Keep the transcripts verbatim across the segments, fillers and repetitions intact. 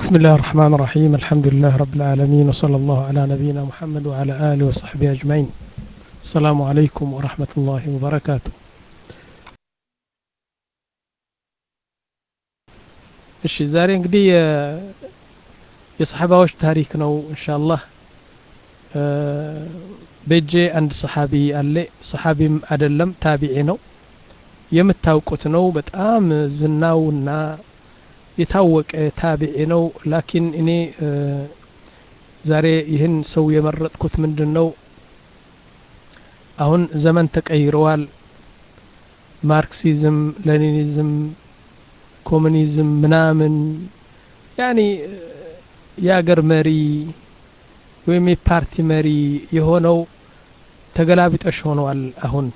بسم الله الرحمن الرحيم الحمد لله رب العالمين وصلى الله على نبينا محمد وعلى آله وصحبه أجمعين السلام عليكم ورحمة الله وبركاته እሺ ዛሬ እንግዲህ የሰሐባዎች ታሪክ ነው ኢንሻአላህ በጄ አንድ ሰሐቢ አለ ሰሐቢም አይደለም ታቢዒ ነው የምታውቁት ነው በጣም ዝናውና የታወቀ ታቢዒ ነው ላኪን እኔ ዛሬ ይህን ሰው የመረጥኩት ምንድነው አሁን ዘመን ተቀይሯል ማርክሲዝም ሌኒኒዝም ኮሙኒዝም ምናምን ያኒ ያገር መሪ ወይም የፓርቲ መሪ የሆነው ተገላቢጦሽ ሆኗል አሁን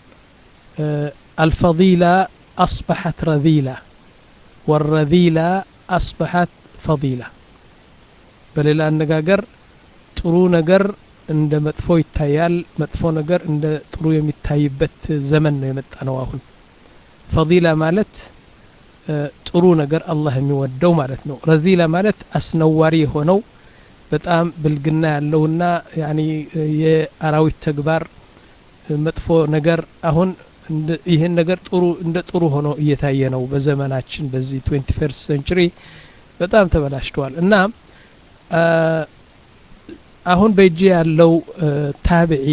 الفضيلة أصبحت رذيلة والرذيلة أصبحت فضيلة በሌላ አነጋገር ጥሩ ነገር እንደ መጥፎ ይታያል መጥፎ ነገር እንደ ጥሩ የሚታይበት ዘመን ነው የመጣነው አሁን فضيلة ማለት ጥሩ ነገር አላህ የሚወደው ማለት ነው ረዚላ ማለት አስነዋሪ ሆነው በጣም ብልግና ያለውና ያኒ የአራዊት ተግባር መጥፎ ነገር አሁን ይሄን ነገር ጥሩ እንደ ጥሩ ሆኖ እየታየ ነው በዘመናችን በዚህ twenty-first century በጣም ተበላሽቷል እና አሁን በእጄ ያለው ታቢዒ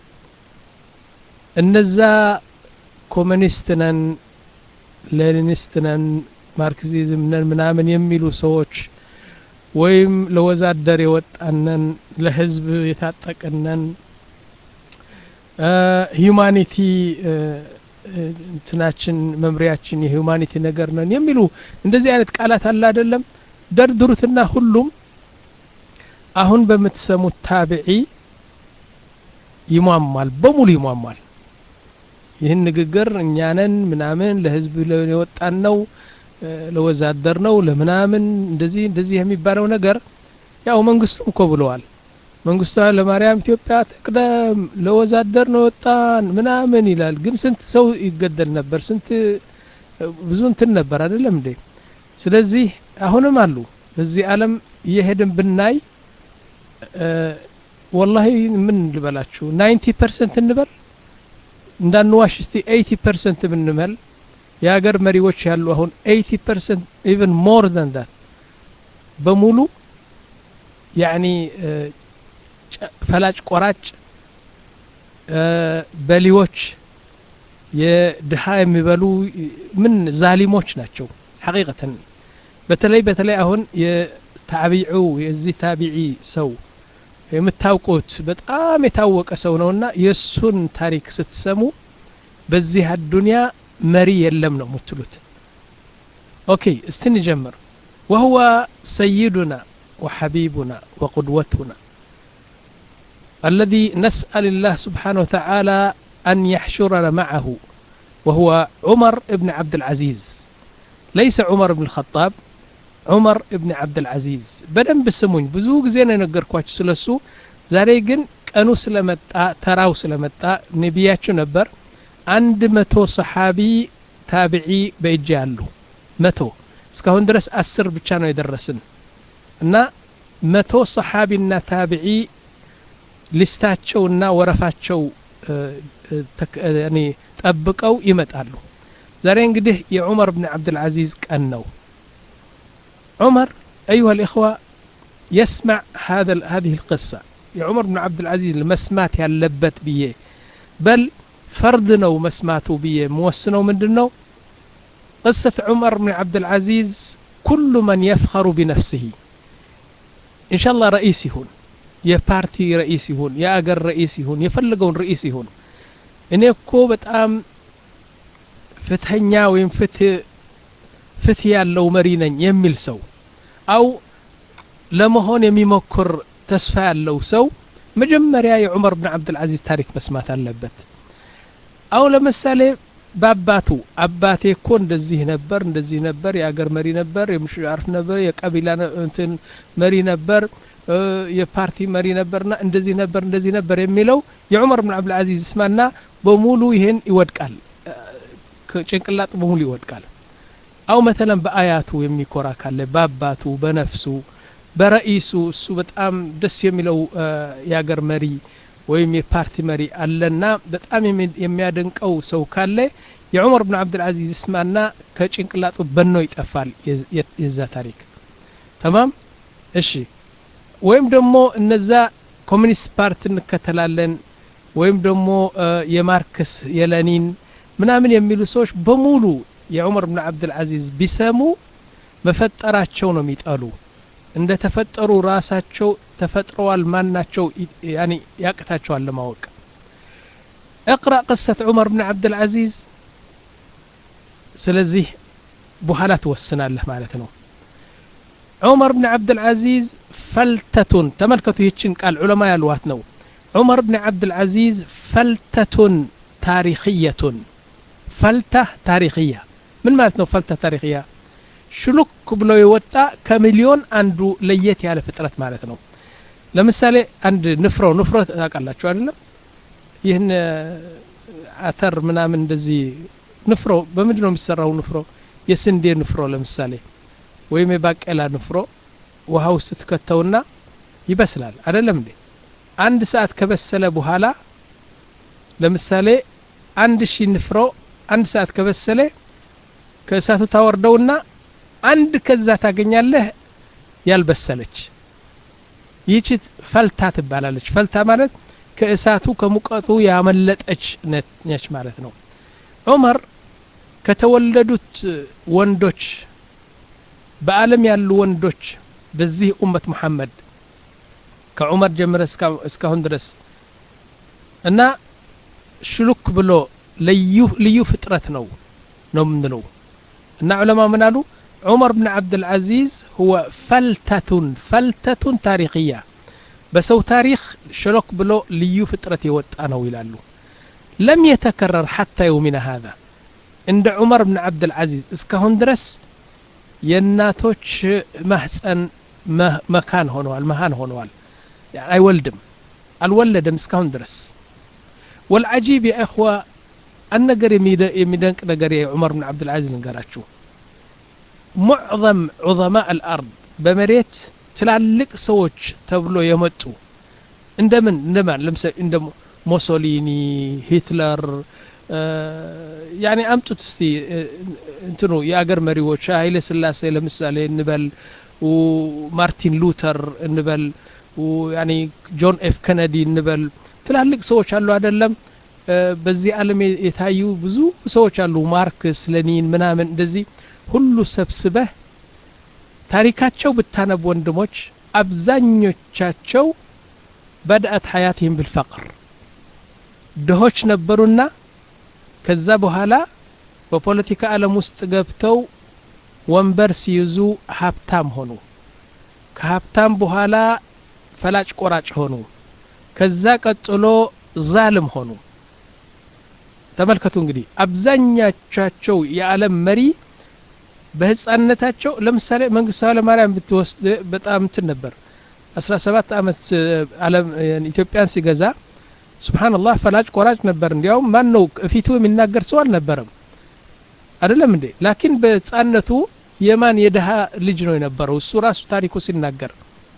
እነዛ ኮሙኒስት ነን ሌኒኒስት ነን ማርክሲዝም ነን ምናምን የሚሉ ሰዎች ወይም ለወዛደር የወጣነን ለህዝብ የታጠቀነን ሂዩማኒቲ እንትናችን መምሪያችን የሂዩማኒቲ ነገር ነን የሚሉ እንደዚህ አይነት ቃላት አለ አይደለም ደርድሩትና ሁሉም አሁን በመተሰሙት ታቢዒ ይሟሟል በሙሉ ይሟሟል ይህን ንግግር እኛነን ምናምን ለህዝብ ለወጣን ነው ለወዛደር ነው ለምናምን እንደዚህ እንደዚህ የሚባለው ነገር ያው መንግስቱም እኮ ብለዋል መንግስቱ ለማርያም ኢትዮጵያ ተቀደም ለወዛደር ነው ወጣን ምናምን ይላል ግን ስንት ሰው ይገደል ነበር ስንት ብዙ እንትን ነበር አይደለም እንዴ ስለዚህ አሁንም አሉ በዚህ ዓለም እየሄድን ብናይ والله ምን ልበላችሁ ninety percent እንበል እንዳንዋሽ እስቲ eighty percent ብንመል የሀገር መሪዎች ያሉ አሁን eighty percent even more than that በሙሉ ያኒ ፈላጭ ቆራጭ በሊዎች የድሃ የሚበሉ ምን ዛሊሞች ናቸው ሐቂቀተን በተለይ በተለይ አሁን የታቢዑ የዚህ ታቢዒ ሰው የምታውቁት በጣም የታወቀ ሰው ነውና የሱን ታሪክ ስትሰሙ በዚህ አዱንያ መሪ የለም ነው የምትሉት ኦኬ እስቲ እንጀምር وهو سيدنا وحبيبنا وقدوتنا الذي نسأل الله سبحانه وتعالى أن يحشرنا معه وهو عمر بن عبد العزيز ليس عمر بن الخطاب عمر ابن عبد العزيز بدن بسمون ብዙ ጊዜ ነው ነገርኳችሁ ስለሱ ዛሬ ግን ቀኑ ስለመጣ ተራው ስለመጣ ነብያችሁ ነበር አንድ መቶ ሰሃቢ ታቢዒ በእጅ ያሉ መቶ እስካሁን ድረስ አስር ብቻ ነው የደረስን እና መቶ ሰሃቢና ታቢዒ ሊስታቸውና ወረፋቸው ያኒ ጠብቀው ይመጣሉ ዛሬ እንግዲህ የዑመር ኢብኑ አብዱል አዚዝ ቀን ነው عمر أيها الإخوة يسمع هذا هذه القصة يا عمر بن عبد العزيز المسمات يلبت بيه بل فردنا ومسماته بيه موسنا ومندنا قصة عمر بن عبد العزيز كل من يفخر بنفسه إن شاء الله رئيسي هون يا بارتي رئيسي هون يا أجر رئيسي هون يفلقون رئيسي هون إن يكو بتأم فتحنيا وين فتح فتح ያለው መሪ ነኝ የሚል ሰው አው ለመሆን የሚሞክር ተስፋ ያለው ሰው መጀመሪያ የዑመር ኢብኑ አብዱል አዚዝ ታሪክ መስማት አለበት አው ለምሳሌ ባባቱ አባቴ እኮ እንደዚህ ነበር እንደዚህ ነበር የአገር መሪ ነበር የምሽዓርፍ ነበር የቀቢላ እንትን መሪ ነበር የፓርቲ መሪ ነበርና እንደዚህ ነበር እንደዚህ ነበር የሚለው የዑመር ኢብኑ አብዱል አዚዝ ስማና በሙሉ ይሄን ይወድቃል ጭንቅላት በሙሉ ይወድቃል أو مثلا بآياته يميكورا كالله باباتو بنفسو برئيسو እሱ በጣም ደስ የሚለው ያገር መሪ ወይም የፓርቲ መሪ አለና በጣም የሚያደንቀው ሰው ካለ የዑመር ኢብኑ አብዱል አዚዝ እስማና ከጭንቅላቱ በኖ ይጠፋል የዛ ታሪክ تمام እሺ ወይም ደግሞ እነዛ ኮሙኒስት ፓርቲ እንከተላለን ወይም ደግሞ የማርክስ የሌኒን ምናምን የሚሉ ሰዎች በሙሉ የዑመር ኢብኑ አብዱል አዚዝ ቢሰሙ መፈጠራቸው ነው የሚጣሉ እንደ ተፈጠሩ ራሳቸው ተፈጥረዋል ማናቸው يعني ያቀታቸዋል ለማወቅ اقرا قصه عمر بن عبد العزيز ስለዚህ በኋላ ተወስናለህ ማለት ነው عمر بن عبد العزيز فلتة ተመልከቱ ይህችን ቃል ዑለማ ያልዋት ነው عمر بن عبد العزيز فلتة تاريخية فلتة تاريخية من ማለት ነው فلتة تاريخية ሽሉክ ብሎ ይወጣ ከሚሊዮን አንዱ ለየት ያለ ፍጥረት ማለት ነው ለምሳሌ አንድ ንፍሮ ንፍሮ ታውቃላችሁ አይደለም ይህን አተር ምናምን እንደዚህ ንፍሮ በምንድን ነው የሚሰራው ንፍሮ የስንዴ ንፍሮ ለምሳሌ ወይም የባቄላ ንፍሮ ውሃ ውስጥ ተከተውና ይበስላል አይደለም እንዴ አንድ ሰዓት ከበሰለ በኋላ ለምሳሌ አንድ ሺህ ንፍሮ አንድ ሰዓት ከበሰለ ከእሳቱ ታወርደውና አንድ ከዛ ታገኛለህ ያልበሰለች ይህች ፈልታ ትባላለች ፈልታ ማለት ከእሳቱ ከሙቀቱ ያመለጠች ነች ማለት ነው ዑመር ከተወለዱት ወንዶች በአለም ያሉ ወንዶች በዚህ ኡመት መሐመድ ከዑመር ጀምረ እስካሁን ድረስ እና ሽሉክ ብሎ ልዩ ልዩ ፍጥረት ነው ነው ምንለው እና ዑለማ ምን አሉ عمر بن عبد العزيز هو فلتة فلتة تاريخية بسو تاريخ شلوك بلو ليو فترة يوطأنا ويلالو لم يتكرر حتى يومنا هذا عند عمر بن عبد العزيز اسكهون درس يناتوش محسن مكان هونوال مهان هونوال يعني اي ولدم الولدم اسكهون درس والعجيب يا اخوة النقر يميدنك نقر يا عمر بن عبد العزيز نقراتشو معظم عظماء الأرض بمريت تلالك سوچ تبلو يمتو عندمن عندما لمس عند موسوليني هتلر آه يعني امتو تستي انتنو يا اجر مريوچ هايله سلاسه لمثالي نبل ومارتين لوثر نبل ويعني جون اف كندي نبل تلالك سوچ አሉ አይደለም በዚህ ዓለም የታዩ ብዙ ሰዎች አሉ ማርክስ ሌኒን ምናምን እንደዚህ ሁሉ ሰብስበህ ታሪካቸው ብታነብ ወንድሞች አብዛኞቻቸው بدأت حياتهم بالفقر ድሆች ነበሩና ከዛ በኋላ በፖለቲካ ዓለም ውስጥ ገብተው ወንበር ሲይዙ ሀብታም ሆኑ ከሀብታም በኋላ ፈላጭ ቆራጭ ሆኑ ከዛ ቀጥሎ ዛልም ሆኑ ተመልከቱ እንግዲህ አብዛኛቻቸው የዓለም መሪ በህፃንነታቸው ለምሳሌ መንግስቱ ኃይለ ማርያም ብትወስድ በጣም እንትን ነበር አስራ ሰባት አመት ዓለም ኢትዮጵያን ሲገዛ ሱብሃንአላህ ፈላጭ ቆራጭ ነበር እንዲያው ማን ነው ፊቱ የሚናገር ሰው አልነበረም አይደለም እንዴ ላኪን በህፃንነቱ የማን የደሃ ልጅ ነው የነበረው እሱ ራሱ ታሪኩ ሲናገር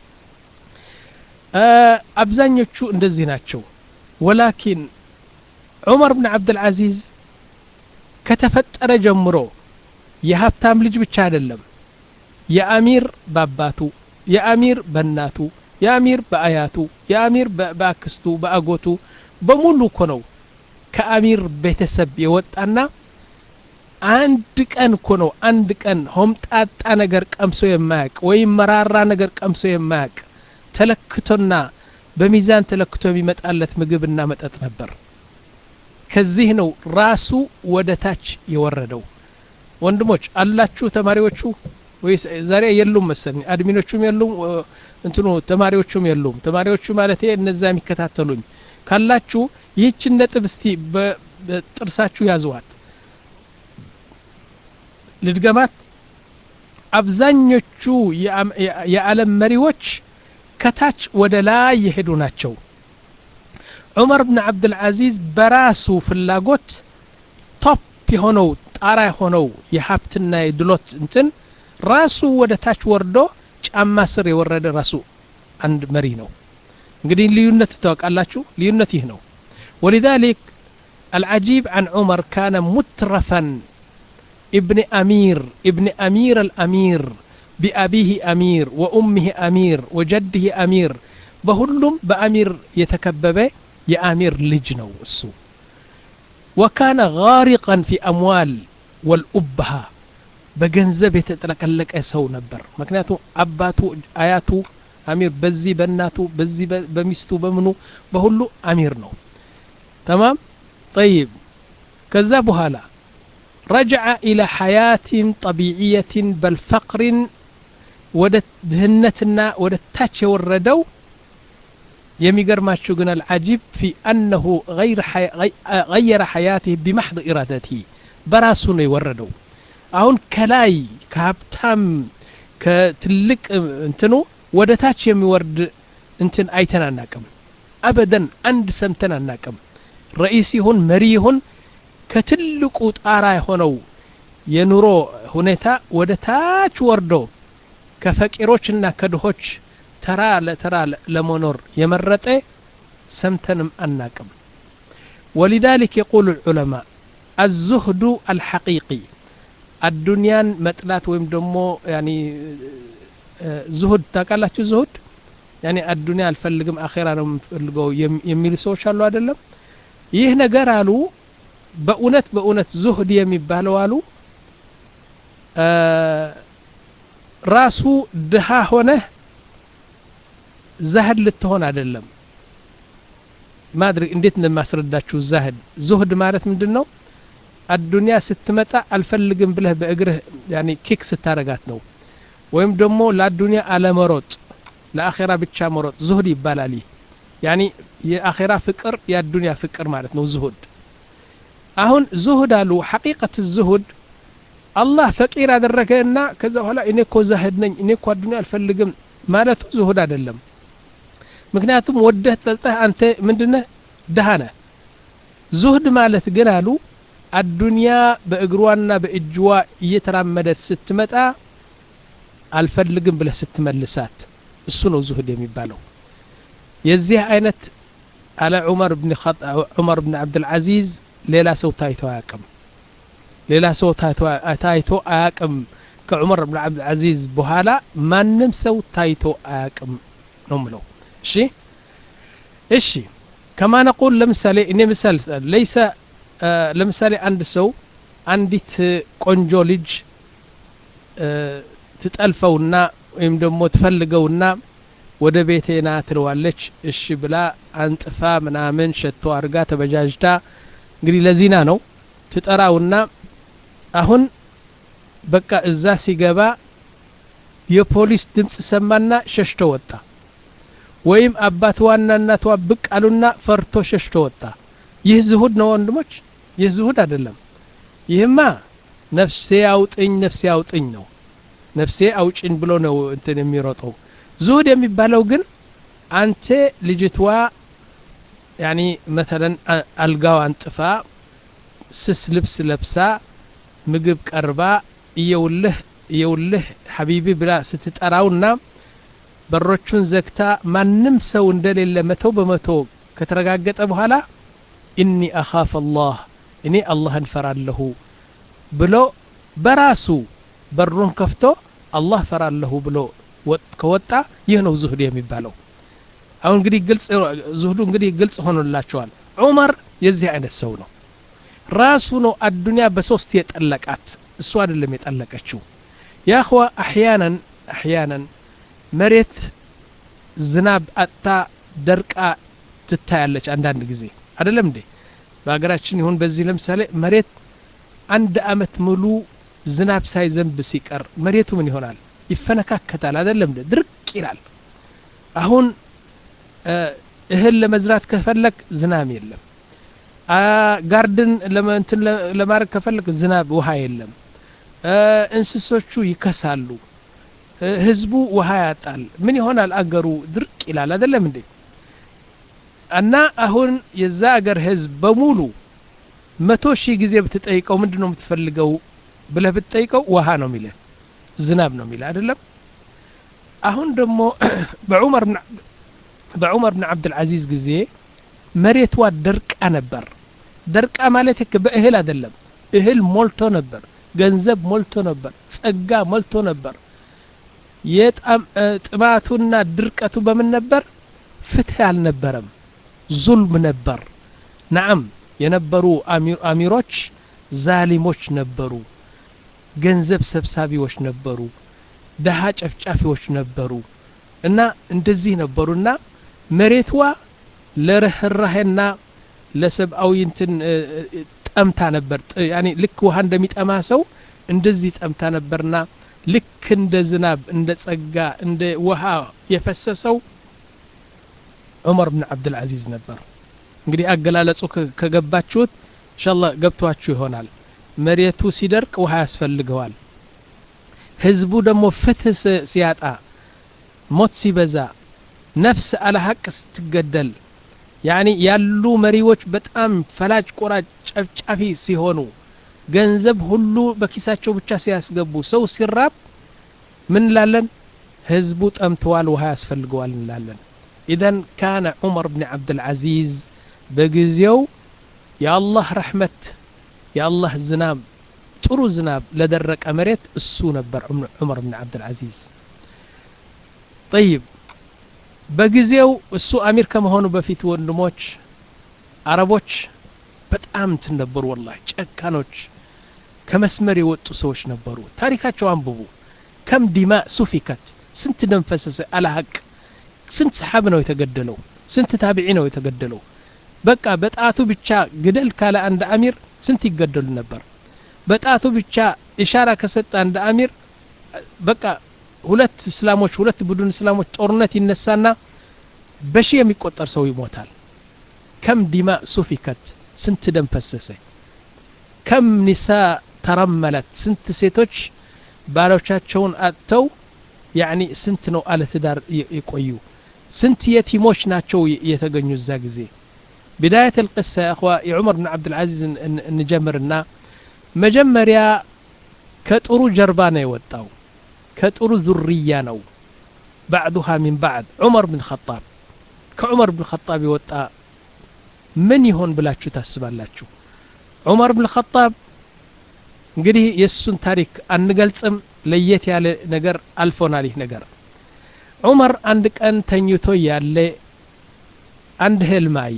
አብዛኞቹ እንደዚህ ናቸው ወላኪን ዑመር ኢብኑ አብዱል አዚዝ ከተፈጠረ ጀምሮ የሀብታም ልጅ ብቻ አይደለም የአሚር ባባቱ የአሚር በእናቱ የአሚር በአያቱ የአሚር በአክስቱ በአጎቱ በሙሉ እኮ ነው ከአሚር ቤተሰብ የወጣና አንድ ቀን እኮ ነው አንድ ቀን ሆምጣጣ ነገር ቀምሶ የማያቅ ወይ መራራ ነገር ቀምሶ የማያቅ ተለክቶና በሚዛን ተለክቶ የሚመጣለት ምግብና መጠጥ ነበር ከዚህ ነው ራሱ ወደታች የወረደው ወንድሞች አላችሁ ተማሪዎቹ ወይስ ዛሬ የሉም መሰለኝ አድሚኖቹም የሉም እንትኑ ተማሪዎቹም የሉም ተማሪዎቹ ማለት እነዛ የሚከታተሉኝ ካላችሁ ይህችን ነጥብ እስቲ በጥርሳችሁ ያዙዋት ልድገማት አብዛኞቹ የዓለም መሪዎች ከታች ወደ ላይ የሄዱ ናቸው ዑመር ኢብኑ አብዱል አዚዝ በራሱ ፍላጎት ቶፕ የሆነው ጣራ ሆነው የሀብትና የድሎት እንትን ራሱ ወደ ታች ወርዶ ጫማ ስር የወረደ ራሱ አንድ መሪ ነው እንግዲህ ልዩነት ተዋቃላችሁ ልዩነት ይህ ነው ولذلك العجيب عن عمر كان مترفا ابن أمير ابن أمير الأمير بأبيه أمير وأمه أمير وجده أمير بهلم بأمير يتكببه يا أمير لجنو السو وكان غارقا في أموال والأبها بجنزب يتلقلق أسو نبر مكنياتو أباتو آياتو أمير بزي بناتو بزي بمستو بمنو بهلو أمير نو تمام طيب كذبوا هلا رجع إلى حياة طبيعية بل فقر ودت دهنتنا ودت تاتش وردو يميقر ما تشوقنا العجيب في أنه غير حي... غير حياته بمحض إرادته براسون يوردو أهون كلاي كابتام كتلك انتنو ودتاتش يميورد انتن أيتنا ناكم أبدا عند سمتنا ناكم رئيسي هون مري هون كتلك ጣራ ሆነው የኑሮ ሁኔታ ወደ ታች ወርዶ ከፈቂሮችና ከድሆች ተራ ለተራ ለመኖር የመረጠ ሰምተንም አናቅም ولذلك يقول العلماء الزهد الحقيقي الدنيا مطلات ወይም ደግሞ يعني زهد ታውቃላችሁ زهد يعني الدنيا አልፈልግም አኺራ ነው የምፈልገው የሚሉ ሰዎች አሉ አይደለም ይህ ነገር አሉ በእውነት በእውነት ዙህድ የሚባለው አሉ ራሱ ድሃ ሆነ ዛህድ ልትሆን አይደለም ማድረግ እንዴት እንደማስረዳችሁ ዛህድ ዙህድ ማለት ምንድነው አዱንያ ስትመጣ አልፈልግም ብለህ በእግርህ ያኒ ኪክ ስታረጋት ነው ወይም ደግሞ ለአዱንያ አለመሮጥ ለአኺራ ብቻ መሮጥ ዙህድ ይባላል ያኒ የአኺራ ፍቅር የአዱንያ ፍቅር ማለት ነው ዙህድ አሁን ዙህድ አሉ ሐቂቀት الزهد አላህ ፈቂር አደረገና ከዛ በኋላ እኔ እኮ ዛህድ ነኝ እኔ እኮ አዱንያ አልፈልግም ማለቱ ዙህድ አይደለም ምክንያቱም ወደህ ተልተህ አንተ ምንድነህ ደሃ ነህ ዙህድ ማለት ግን አሉ አዱንያ በእግሯና በእጅዋ እየተራመደች ስትመጣ አልፈልግም ብለህ ስትመልሳት እሱ ነው ዙህድ የሚባለው የዚህ አይነት على عمر بن خط عمر بن عبد العزيز ሌላ ሰው ታይቶ አያቅም ሌላ ሰው ታይቶ ታይቶ አያቅም ከዑመር ኢብኑ አብዱል አዚዝ በኋላ ማንም ሰው ታይቶ አያቅም ነው ምለው እሺ እሺ كما نقول ለምሳሌ እኔ ምሳሌ ليس ለምሳሌ አንድ ሰው አንዲት ቆንጆ ልጅ ትጠልፈውና ወይም ደግሞ ትፈልገውና ወደ ቤቴና ትለዋለች እሺ ብላ አንጥፋ ምናምን ሸቶ አርጋ ተበጃጅታ እንግዲህ ለዚና ነው ትጠራውና አሁን በቃ እዛ ሲገባ የፖሊስ ድምጽ ሰማና ሸሽቶ ወጣ ወይም አባቷና እናቷ ብቅ አሉና ፈርቶ ሸሽቶ ወጣ ይህ ዝሁድ ነው ወንድሞች ይህ ዝሁድ አይደለም ይህማ ነፍሴ አውጥኝ ነፍሴ አውጥኝ ነው ነፍሴ አውጭኝ ብሎ ነው እንትን የሚሮጠው ዝሁድ የሚባለው ግን አንተ ልጅቷ يعني مثلا القاو انطفا سس لبس لبسا مقب قربا يوله يوله حبيبي بلا ستتقراونا በሮቹን ዘግታ ማንም ሰው እንደሌለ መተው በመተው ከተረጋገጠ በኋላ ኢኒ አኻፍ አላህ እኔ አላህን ፈራለሁ ብሎ በራሱ በሩን ከፍቶ አላህ ፈራለሁ ብሎ ከወጣ ይህ ነው ዙህድ የሚባለው አሁን እንግዲህ ግልጽ ዙህዱ እንግዲህ ግልጽ ሆኖላችኋል ዑመር የዚህ አይነት ሰው ነው ራሱ ነው አዱንያ በሶስት የጠለቃት እሱ አይደለም የጠለቀችው ያ اخዋ احيانا احيانا መሬት ዝናብ አጣ ደርቃ ትታያለች አንዳንድ ጊዜ አይደለም እንዴ በአገራችን ይሁን በዚህ ለምሳሌ መሬት አንድ አመት ሙሉ ዝናብ ሳይዘንብ ሲቀር መሬቱ ምን ይሆናል ይፈነካከታል አይደለም እንዴ ድርቅ ይላል አሁን እህል ለመዝራት ከፈለክ ዝናብ የለም ጋርደን ለማንተን ለማረግ ከፈለክ ዝናብ ውሃ የለም እንስሶቹ ይከሳሉ ህዝቡ ውሃ ያጣል ምን ይሆናል አገሩ ድርቅ ይላል አይደለም እንዴ እና አሁን የዛ አገር ህዝብ በሙሉ መቶ ሺህ ጊዜ ብትጠይቀው ምንድነው የምትፈልገው ብለህ ብትጠይቀው ውሃ ነው የሚልህ ዝናብ ነው የሚልህ አይደለም አሁን ደግሞ በዑመር በዑመር ብን አብዱል አዚዝ ጊዜ መሬቷ ደርቃ ነበር ደርቃ ማለት በእህል አይደለም እህል ሞልቶ ነበር ገንዘብ ሞልቶ ነበር ጸጋ ሞልቶ ነበር የጣም ጥማቱና ድርቀቱ በምን ነበር ፍትህ አልነበረም ዙልም ነበር نعم የነበሩ አሚሮች ዛሊሞች ነበሩ ገንዘብ ሰብሳቢዎች ነበሩ ደሃ ጨፍጫፊዎች ነበሩ እና እንደዚህ ነበሩና መሬቷ ለርህራሄና ለሰብአዊ እንትን ጠምታ ነበር ያኒ ልክ ውሃ እንደሚጠማ ሰው እንደዚህ ጠምታ ነበርና ልክ እንደ ዝናብ እንደ ጸጋ እንደ ውሃ የፈሰሰው ዑመር ብን አብዱል አዚዝ ነበር እንግዲህ አገላለጹ ከገባችሁት ኢንሻአላህ ገብቷችሁ ይሆናል መሬቱ ሲደርቅ ውሃ ያስፈልገዋል ህዝቡ ደግሞ ፍትህ ሲያጣ ሞት ሲበዛ ነፍስ አለ ሐቅ ስትገደል ያኒ ያሉ መሪዎች በጣም ፈላጭ ቆራጭ ጨፍጫፊ ሲሆኑ ገንዘብ ሁሉ በኪሳቸው ብቻ ሲያስገቡ ሰው ሲራብ ምን ላለን ህዝቡ ጠምተዋል ውሃ ያስፈልገዋል እንላለን ኢዘን ካነ ዑመር ብን አብዱል አዚዝ በጊዜው የአላህ ረህመት የአላህ ዝናብ ጥሩ ዝናብ ለደረቀ መሬት እሱ ነበር ዑመር ብን አብዱል አዚዝ طيب በጊዜው እሱ አሚር ከመሆኑ በፊት ወንድሞች አረቦች በጣም ተነበሩ والله ጨካኖች ከመስመር የወጡ ሰዎች ነበሩ ታሪካቸው አንብቡ ከም ዲማ ሱፊከት ስንት ደም ፈሰሰ አለ ሐቅ ስንት ሰሃብ ነው የተገደለው ስንት ታቢዒ ነው የተገደለው በቃ በጣቱ ብቻ ግደል ካለ አንድ አሚር ስንት ይገደሉ ነበር በጣቱ ብቻ ኢሻራ ከሰጠ አንድ አሚር በቃ ሁለት እስላሞች ሁለት ቡድን እስላሞች ጦርነት ይነሳና በሺ የሚቆጠር ሰው ይሞታል ከም ዲማ ሱፊከት ስንት ደም ፈሰሰ ከም ኒሳ ተረመለት ስንት ሴቶች ባሎቻቸውን አጥተው ያኒ ስንት ነው አለ ትዳር ይቆዩ ስንት የቲሞች ናቸው የተገኙ እዛ ጊዜ بداية القصة يا اخوة عمر بن عبد العزيز نجمرنا مجمريا كطرو جربانه يوطاو كطرو ذرية ነው بعدها من بعد عمر بن الخطاب كعمر بن الخطاب يوطا من يهون بلاችሁ ታስባላችሁ عمر بن الخطاب እንግዲህ የሱን ታሪክ አንገልጽም ለየት ያለ ነገር አልፎናል ይህ ነገር ዑመር አንድ ቀን ተኝቶ ያለ አንድ ህልም አየ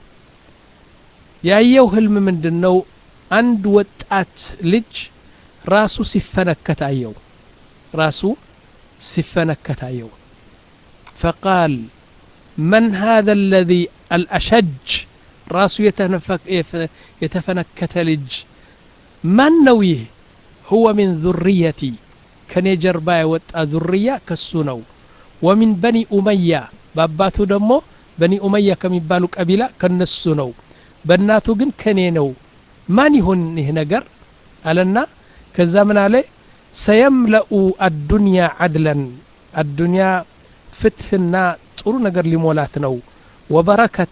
ያየው ህልም ምንድነው አንድ ወጣት ልጅ ራሱ ሲፈነከት አየው ራሱ ሲፈነከት አየው فقال من هذا الذي الاشج ራሱ የተነፈክ የተፈነከተ ልጅ ማን ነው ይህ هو من ذريتي ከኔ ጀርባ የወጣ ذرية ከሱ ነው ومن بني أمية ባባቱ ደግሞ በኒ ኡመያ ከሚባሉ ቀቢላ ከነሱ ነው በእናቱ ግን ከኔ ነው ማን ይሁን ይህ ነገር አለና ከዛ ምን አለ ሰየምለኡ الدنيا عدلا الدنيا ፍትህና ጥሩ ነገር ሊሞላት ነው وبركة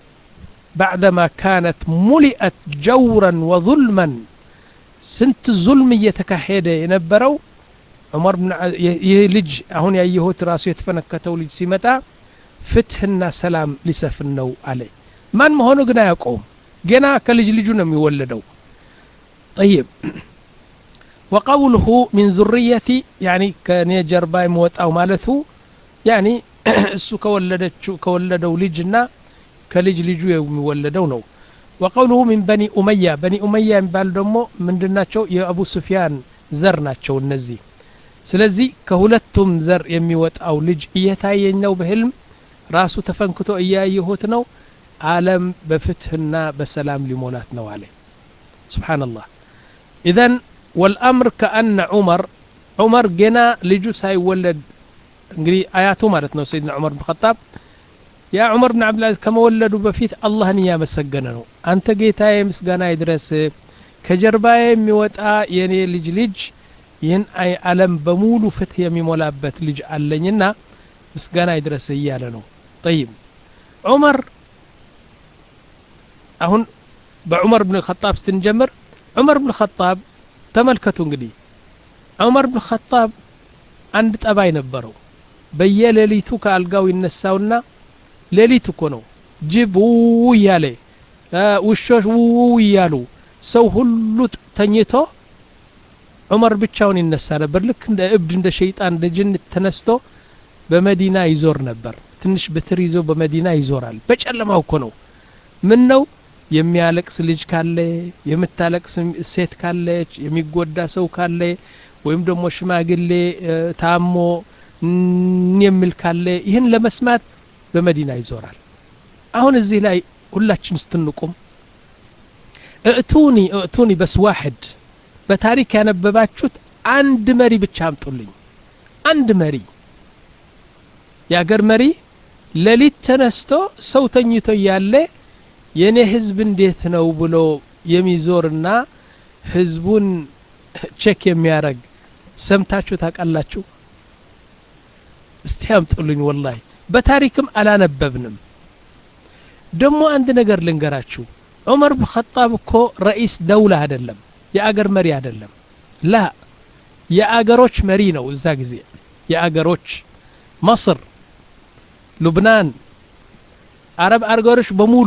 بعدما كانت ملئت جورا وظلما سنت ظلم እየተካሄደ የነበረው ዑመር ብን ይህ ልጅ አሁን ያየሁት ራሱ የተፈነከተው ልጅ ሲመጣ ፍትህና ሰላም ሊሰፍን ነው አለ ማን መሆኑ ግን አያውቀውም ገና ከልጅ ልጁ ነው የሚወለደው طيب وقوله من ذريتي يعني كان يجربا يموጣው ማለቱ يعني እሱ ከወለደችው ከወለደው ልጅና ከልጅ ልጁ የሚወለደው ነው وقوله من بني أمية بني أمية የሚባሉ ደግሞ ምንድናቸው የአቡ ሱፊያን ዘር ናቸው እነዚህ ስለዚህ ከሁለቱም ዘር የሚወጣው ልጅ እየታየኝ ነው በህልም ራሱ ተፈንክቶ እያየሁት ነው ዓለም በፍትህና በሰላም ሊሞላት ነው አለ ሱብሃንአላህ اذا والامر كأن عمر عمر ገና ልጁ ሳይወለድ እንግዲህ አያቱ ማለት ነው ሰይድና ዑመር ብን ኸጣብ ያ ዑመር ብን አብዱልአዚዝ ከመወለዱ በፊት አላህን ያመሰገነ ነው አንተ ጌታዬ ምስጋና ይድረስ ከጀርባዬ የሚወጣ የኔ ልጅ ልጅ ይህን ዓለም በሙሉ ፍትህ የሚሞላበት ልጅ አለኝና ምስጋና ይድረስ እያለ ነው طيب ዑመር አሁን بعمر بن الخطاب ستنجمر عمر بن الخطاب تملكتوا እንግዲህ عمر بن الخطاب አንድ ጠባይ ነበረው በየሌሊቱ ከአልጋው ይነሳውና ሌሊት እኮ ነው ጅብ ያለ ውሾች ያሉ ሰው ሁሉ ተኝቶ ዑመር ብቻውን ይነሳ ነበር ልክ እንደ እብድ እንደ ሸይጣን እንደ ጅን ተነስቶ በመዲና ይዞር ነበር ትንሽ በትር ይዞ በመዲና ይዞራል በጨለማው እኮ ነው ምን ነው የሚያለቅስ ልጅ ካለ የምታለቅስ ሴት ካለች የሚጎዳ ሰው ካለ ወይም ደግሞ ሽማግሌ ታሞ የሚል ካለ ይህን ለመስማት በመዲና ይዞራል አሁን እዚህ ላይ ሁላችን ስትንቁም እቱኒ እቱኒ بس واحد በታሪክ ያነበባችሁት አንድ መሪ ብቻ አምጡልኝ አንድ መሪ ያገር መሪ ለሊት ተነስቶ ሰው ተኝቶ ያለ የኔ ህዝብ እንዴት ነው ብሎ የሚዞርና ህዝቡን ቼክ የሚያረግ ሰምታችሁ ታቃላችሁ እስቲ አምጡልኝ والله በታሪክም አላነበብንም ደሞ አንድ ነገር ልንገራችሁ ዑመር ብን ኸጣብ እኮ رئيس دولة አይደለም የአገር መሪ አይደለም ላ የአገሮች መሪ ነው እዛ ጊዜ የአገሮች مصر لبنان عرب አገሮች በሙሉ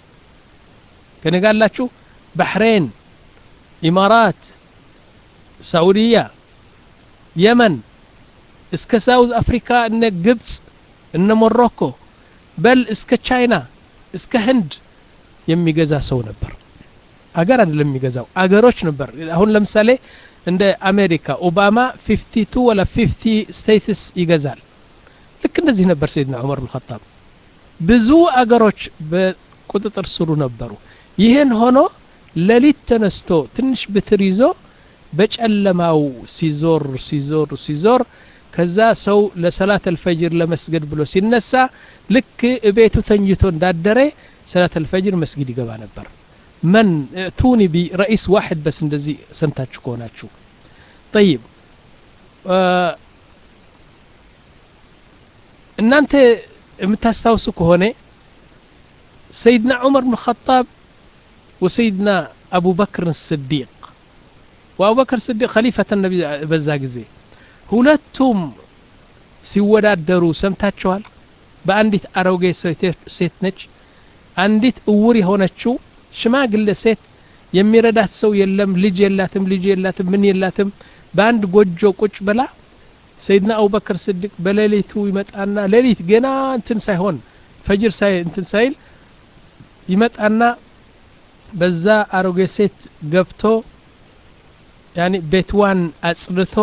ከነጋላችሁ بحرين ኢማራት سعودية يمن እስከ ሳውዝ አፍሪካ እነ ግብጽ እነ ሞሮኮ በል እስከ ቻይና እስከ ህንድ የሚገዛ ሰው ነበር አገር አይደለም የሚገዛው አገሮች ነበር አሁን ለምሳሌ እንደ አሜሪካ ኦባማ ፊፍቲ ቱ ወላ ፊፍቲ ስቴትስ ይገዛል ልክ እንደዚህ ነበር ሰይድና ዑመር ብን ኸጣብ ብዙ አገሮች በቁጥጥር ስሩ ነበሩ ይሄን ሆኖ ለሊት ተነስቶ ትንሽ ብትር ይዞ በጨለማው ሲዞር ሲዞር ሲዞር ከዛ ሰው ለሰላት الفجر ለመስገድ ብሎ ሲነሳ ልክ እቤቱ ተኝቶ እንዳደረ ሰላት الفجر መስጊድ ይገባ ነበር من توني برئيس واحد بس እንደዚህ ሰምታችሁ ከሆናችሁ طيب እናንተ የምታስታውሱ ከሆነ سيدنا عمر بن الخطاب وسيدنا أبو بكر الصديق وأبو بكر الصديق خليفة النبي بዛ ጊዜ ሁለቱም ሲወዳደሩ ሰምታችኋል በአንዲት አሮጌ ሴት ነች አንዲት እውር የሆነችው ሽማግሌ ሴት የሚረዳት ሰው የለም ልጅ የላትም ልጅ የላትም ምን የላትም በአንድ ጎጆ ቁጭ ብላ ሰይድና አቡበክር ስዲቅ በሌሊቱ ይመጣና ሌሊት ገና እንትን ሳይሆን ፈጅር ሳይ እንትን ሳይል ይመጣና በዛ አሮጌ ሴት ገብቶ ያኒ ቤትዋን አጽድቶ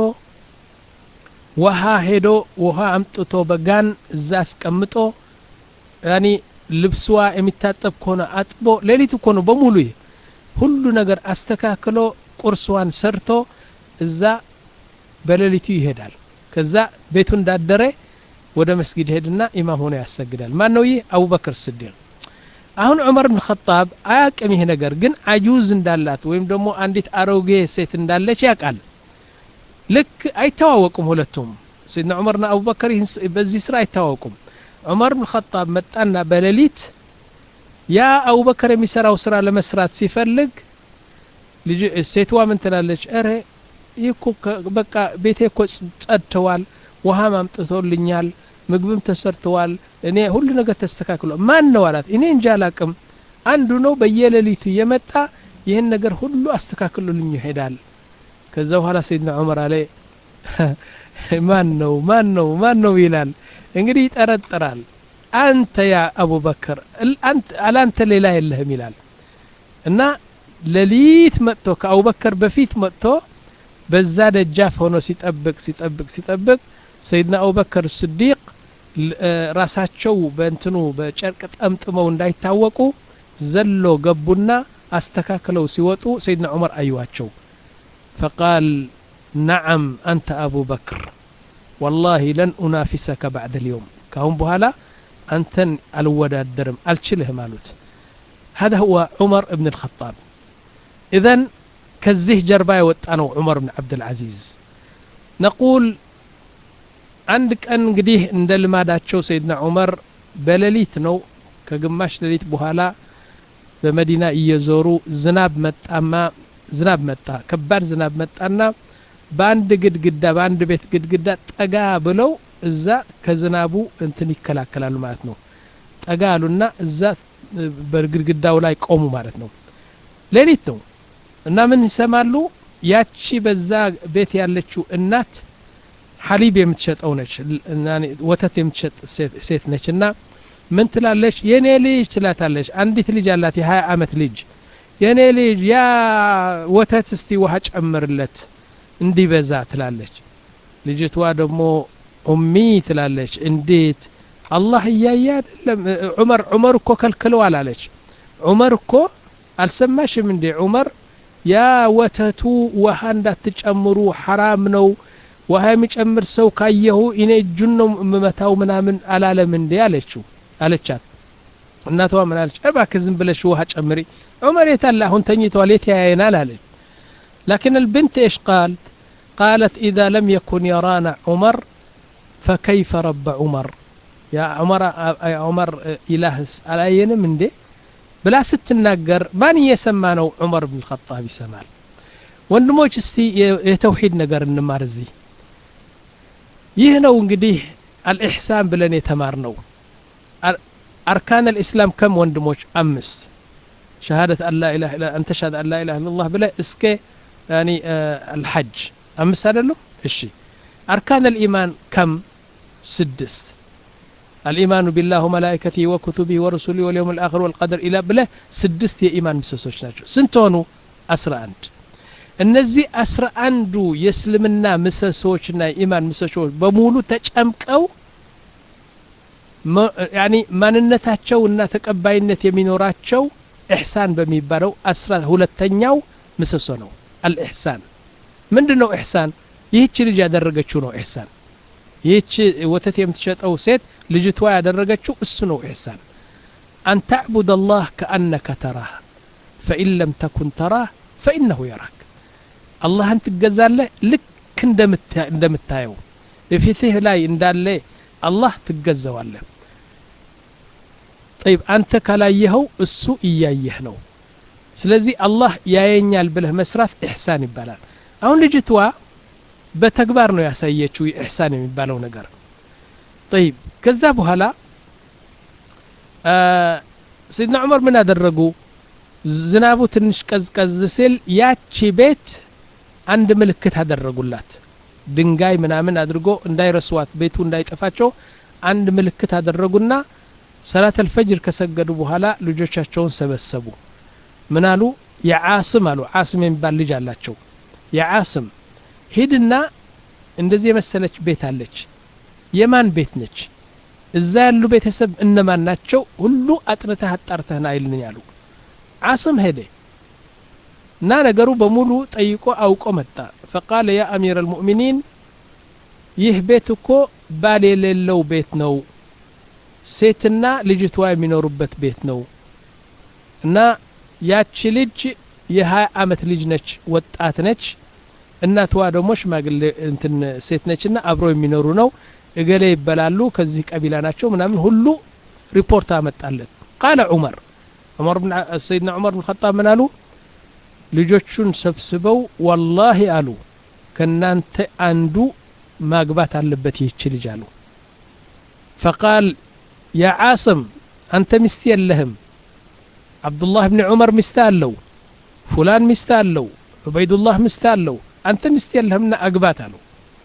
ውሃ ሄዶ ውሃ አምጥቶ በጋን እዛ አስቀምጦ ያኒ ልብስዋ የሚታጠብ ከሆነ አጥቦ ሌሊት እኮ ነው በሙሉ ሁሉ ነገር አስተካክሎ ቁርስዋን ሰርቶ እዛ በሌሊቱ ይሄዳል ከዛ ቤቱ እንዳደረ ወደ መስጊድ ሄድና ኢማም ሆኖ ያሰግዳል ማን ነው ይህ አቡበክር ስዲቅ አሁን ዑመር ብን ኸጣብ አያቅም ይሄ ነገር ግን አጁዝ እንዳላት ወይም ደግሞ አንዲት አሮጌ ሴት እንዳለች ያቃል ልክ አይተዋወቁም ሁለቱም ሰይድና ዑመርና አቡበክር በዚህ ስራ አይተዋወቁም ዑመር ብን ኸጣብ መጣና በሌሊት ያ አቡበክር የሚሰራው ስራ ለመስራት ሲፈልግ ልጅ ሴትዋ ምን ትላለች አረ ይኮ በቃ ቤቴ እኮ ጸድተዋል ውሃም አምጥቶልኛል ምግብም ተሰርተዋል እኔ ሁሉ ነገር ተስተካክሎ ማን ነው አላት እኔ እንጃ አላቅም አንዱ ነው በየሌሊቱ የመጣ ይሄን ነገር ሁሉ አስተካክሎልኝ ይሄዳል ከዛ በኋላ ሰይድና ዑመር አለ ማን ነው ማን ነው ማን ነው ይላል እንግዲህ ይጠረጥራል አንተ ያ አቡበክር አንተ አላንተ ሌላ የለህም ይላል እና ሌሊት መጥቶ ከአቡበክር በፊት መጥቶ በዛ ደጃፍ ሆኖ ሲጠብቅ ሲጠብቅ ሲጠብቅ ሰይድና አቡበክር ስዲቅ ራሳቸው በእንትኑ በጨርቅ ጠምጥመው እንዳይታወቁ ዘሎ ገቡና አስተካክለው ሲወጡ ሰይድና ዑመር አዩዋቸው فقال نعم أنت أبو بكر والله لن أنافسك بعد اليوم كهم بهلا أنتن الوداد درم الشله مالوت هذا هو عمر بن الخطاب إذن كزيه جرباي وطانو عمر بن عبد العزيز نقول عندك أن قديه اندل ما داتشو سيدنا عمر بلليت نو كقماش لليت بهلا በመዲና እየዞሩ ዝናብ መጣማ ዝናብ መጣ ከባድ ዝናብ መጣና በአንድ ግድግዳ በአንድ ቤት ግድግዳ ጠጋ ብለው እዛ ከዝናቡ እንትን ይከላከላሉ ማለት ነው ጠጋ አሉና እዛ በግድግዳው ላይ ቆሙ ማለት ነው ሌሊት ነው እና ምን ይሰማሉ ያቺ በዛ ቤት ያለችው እናት ሐሊብ የምትሸጠው ነች ወተት የምትሸጥ ሴት ነችና ምን ትላለች የኔ ልጅ ትላታለች አንዲት ልጅ አላት የ20 አመት ልጅ የኔ ልጅ ያ ወተት እስቲ ውሃ ጨምርለት እንዲበዛ ትላለች ልጅቷ ደግሞ ኡሚ ትላለች እንዴት አላህ ያያ አይደለም ዑመር ዑመር እኮ ከልክለዋል አለች ዑመር እኮ አልሰማሽም እንዴ ዑመር ያ ወተቱ ውሃ እንዳትጨምሩ حرام ነው ውሃ የሚጨምር ሰው ካየሁ እኔ እጁን ነው መመታው ምናምን አላለም እንዴ አለችው አለቻት እናቷ ምን አለች እባክህ ዝም ብለሽ ውሃ ጨምሪ ዑመር የታለ አሁን ተኝቷል የታያየናል አለች لكن البنت ايش قالت قالت اذا لم يكن يرانا عمر فكيف رب عمر يا عمر يا عمر إلهس አላየንም እንዴ ብላ ስትናገር ማን እየሰማ ነው ዑመር ኢብኑ الخطاب ይሰማል ወንድሞች እስቲ የተውሂድ ነገር እንማር እዚህ ይህ ነው እንግዲህ الإحسان ብለን የተማርነው أركان الإسلام كم وندموش أمس شهادة أن لا إله إلا أن تشهد أن لا إله إلا الله بلا إسكي يعني آه الحج أمس هذا له الشي أركان الإيمان كم سدست الإيمان بالله وملائكته وكتبه ورسله واليوم الآخر والقدر إلى بلا سدست يا إيمان مسسوش ناجو سنتونو أسرى أنت النزي أسرى أندو يسلمنا مسسوشنا إيمان مسسوش بمولو تجأمك أو يعني ማንነታቸው እና ተቀባይነት የሚኖራቸው ኢህሳን በሚባለው አስራ ሁለተኛው ምሰሶ ነው አልኢህሳን ምንድነው ኢህሳን ይህች ልጅ ያደረገችው ነው ኢህሳን ይህች ወተት የምትሸጠው ሴት ልጅቷ ያደረገችው እሱ ነው ኢህሳን أن تعبد الله كأنك تراه فإن لم تكن تراه فإنه يراك الله أنت تجزاله لك እንደምታየው በፊትህ ላይ እንዳለ الله تجزواله طيب أنت كلايهو السو إياه ነው ስለዚህ الله ያየኛል ብለህ መስራት ኢህሳን ይባላል አሁን ልጅቷ በተግባር ነው ያሳየችው ኢህሳን የሚባለው ነገር طيب ከዛ በኋላ سيدنا عمر ምን አደረጉ ዝናቡ ትንሽ ቀዝቀዝ ሲል ያቺ ቤት አንድ ምልክት አደረጉላት ድንጋይ ምናምን አድርጎ እንዳይረስዋት ቤቱ እንዳይጠፋቸው አንድ ምልክት አደረጉና ሰላት الفجر ከሰገዱ በኋላ ልጆቻቸውን ሰበሰቡ ምናሉ የዓስም አሉ ዓስም የሚባል ልጅ አላቸው የዓስም ሄድና እንደዚህ የመሰለች ቤት አለች የማን ቤት ነች እዛ ያሉ ቤተሰብ እነማን ናቸው ሁሉ አጥርተህ አጣርተህና አይልኝ አሉ ዓስም ሄደ እና ነገሩ በሙሉ ጠይቆ አውቆ መጣ فقال يا أمير المؤمنين ይህ ቤት እኮ ባል የሌለው ቤት ነው ሴትና ልጅቷ የሚኖሩበት ቤት ነው እና ያቺ ልጅ የ20 አመት ልጅ ነች ወጣት ነች እናቷ ደግሞ ሽማግሌ እንትን ሴት ነችና አብሮ የሚኖሩ ነው እገሌ ይበላሉ ከዚህ ቀቢላ ናቸው ምናምን ሁሉ ሪፖርት አመጣለት قال عمر عمر بن سيدنا عمر بن الخطاب من قالوا ልጆቹን ሰብስበው والله አሉ ከናንተ አንዱ ማግባት አለበት ይህች ልጅ አሉ فقال يا عاصم أنت مستي لهم عبد الله بن عمر مستالو فلان مستالو عبيد الله مستالو أنت مستي لهم أقبات له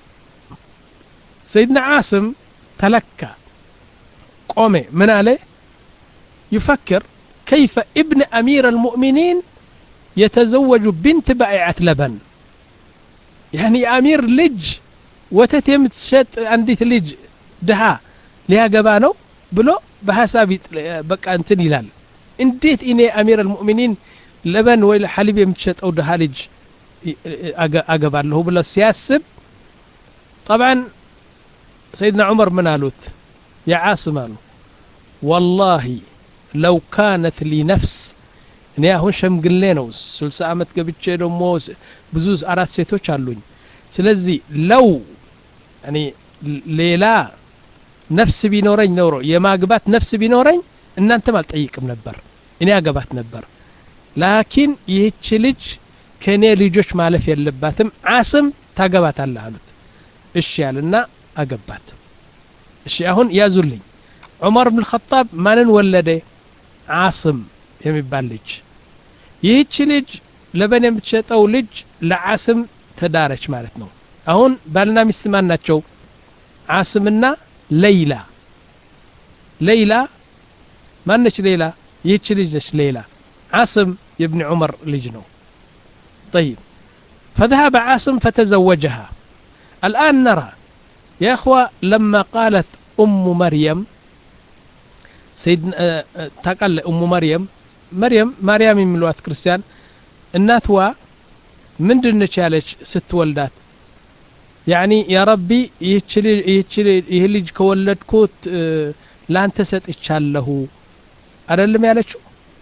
سيدنا عاصم تلكى قومي من عليه يفكر كيف ابن أمير المؤمنين يتزوج بنت بائعة لبن يعني أمير لج وتتم تشت عندي لج دها ليها قبانو ብሎ በሐሳብ በቃ እንትን ይላል እንዴት እኔ አሚር المؤمنين ለበን ወይ ሐሊብ የምትሸጠው ደሃ ልጅ አገባለሁ ብሎ ሲያስብ طبعا سيدنا عمر من قالوت يا عاصم قالوا والله لو كانت لي نفس እኔ አሁን ሸምግሌ ነው ስልሳ አመት ገብቼ ደሞ ብዙ አራት ሴቶች አሉኝ ስለዚህ ለው እኔ ሌላ ነፍስ ቢኖረኝ ኖሮ የማግባት ነፍስ ቢኖረኝ እናንተም አልጠይቅም ነበር እኔ አገባት ነበር ላኪን ይህች ልጅ ከኔ ልጆች ማለፍ የለባትም ዓስም ታገባታለህ አሉት እሺ ያልና አገባት እሺ አሁን ያዙልኝ ዑመር ኢብኑ الخطاب ማንን ወለደ ዓስም የሚባል ልጅ ይህች ልጅ ለበኔ የምትሸጠው ልጅ ለዓስም ተዳረች ማለት ነው አሁን ባልና ሚስት ማን ናቸው ዓስምና ለይላ ለይላ ማነች ለይላ ይህች ልጅ ነች ለይላ ዓስም የብን ዑመር ልጅ ነው طيب فذهب عاصم فتزوجها الآن نرى يا إخوة لما قالت أم مريم سيدنا تقال أم مريم مريم مريم من الوقت كريستيان الناتوا من دنش يالش ست ولدات يعني يا ربي يتشلي يتشلي يهلج كولدكوت لان تسد اتشاله አይደለም ያለችው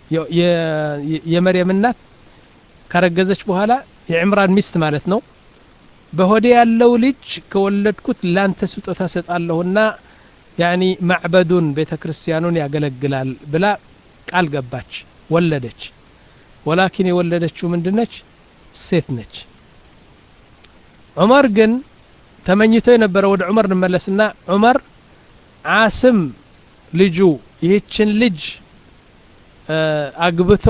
የመርየም እናት ካረገዘች በኋላ የዕምራን ሚስት ማለት ነው በሆዴ ያለው ልጅ ከወለድኩት ላንተ ስጦታ ሰጣለሁና ያኒ ማዕበዱን ቤተክርስቲያኑን ያገለግላል ብላ ቃል ገባች ወለደች ወላኪን የወለደችው ምንድነች ሴት ነች ዑመር ግን ተመኝቶ የነበረው ወደ ዑመር እንመለስና ዑመር ዓስም ልጁ ይህችን ልጅ አግብቶ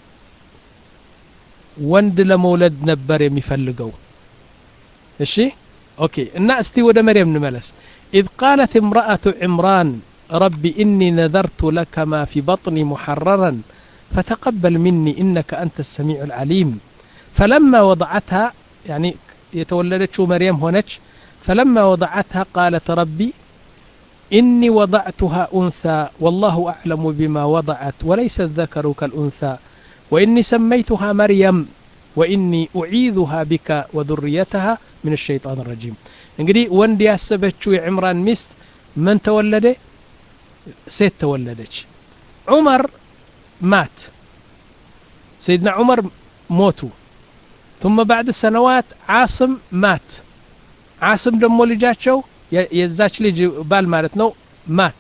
ወንድ ለመውለድ ነበር የሚፈልገው እሺ ኦኬ እና እስቲ ወደ መርየም እንመለስ إذ قالت امرأة عمران ربي إني نذرت لك ما في بطني محررا فتقبل مني إنك أنت السميع العليم فلما وضعتها يعني يتولدت مريم هونش فلما وضعتها قالت ربي إني وضعتها أنثى والله أعلم بما وضعت وليس الذكر كالأنثى وإني سميتها مريم وإني أعيذها بك وذريتها من الشيطان الرجيم እንግዲህ ወንድ ያሰበችው የዕምራን ሚስት ምን ተወለደ ሴት ተወለደች ዑመር ማት سيدنا عمر موتوا ثم بعد سنوات عاصم مات عاصم ደሞ ልጃቸው የዛች ልጅ ባል ማለት ነው ማት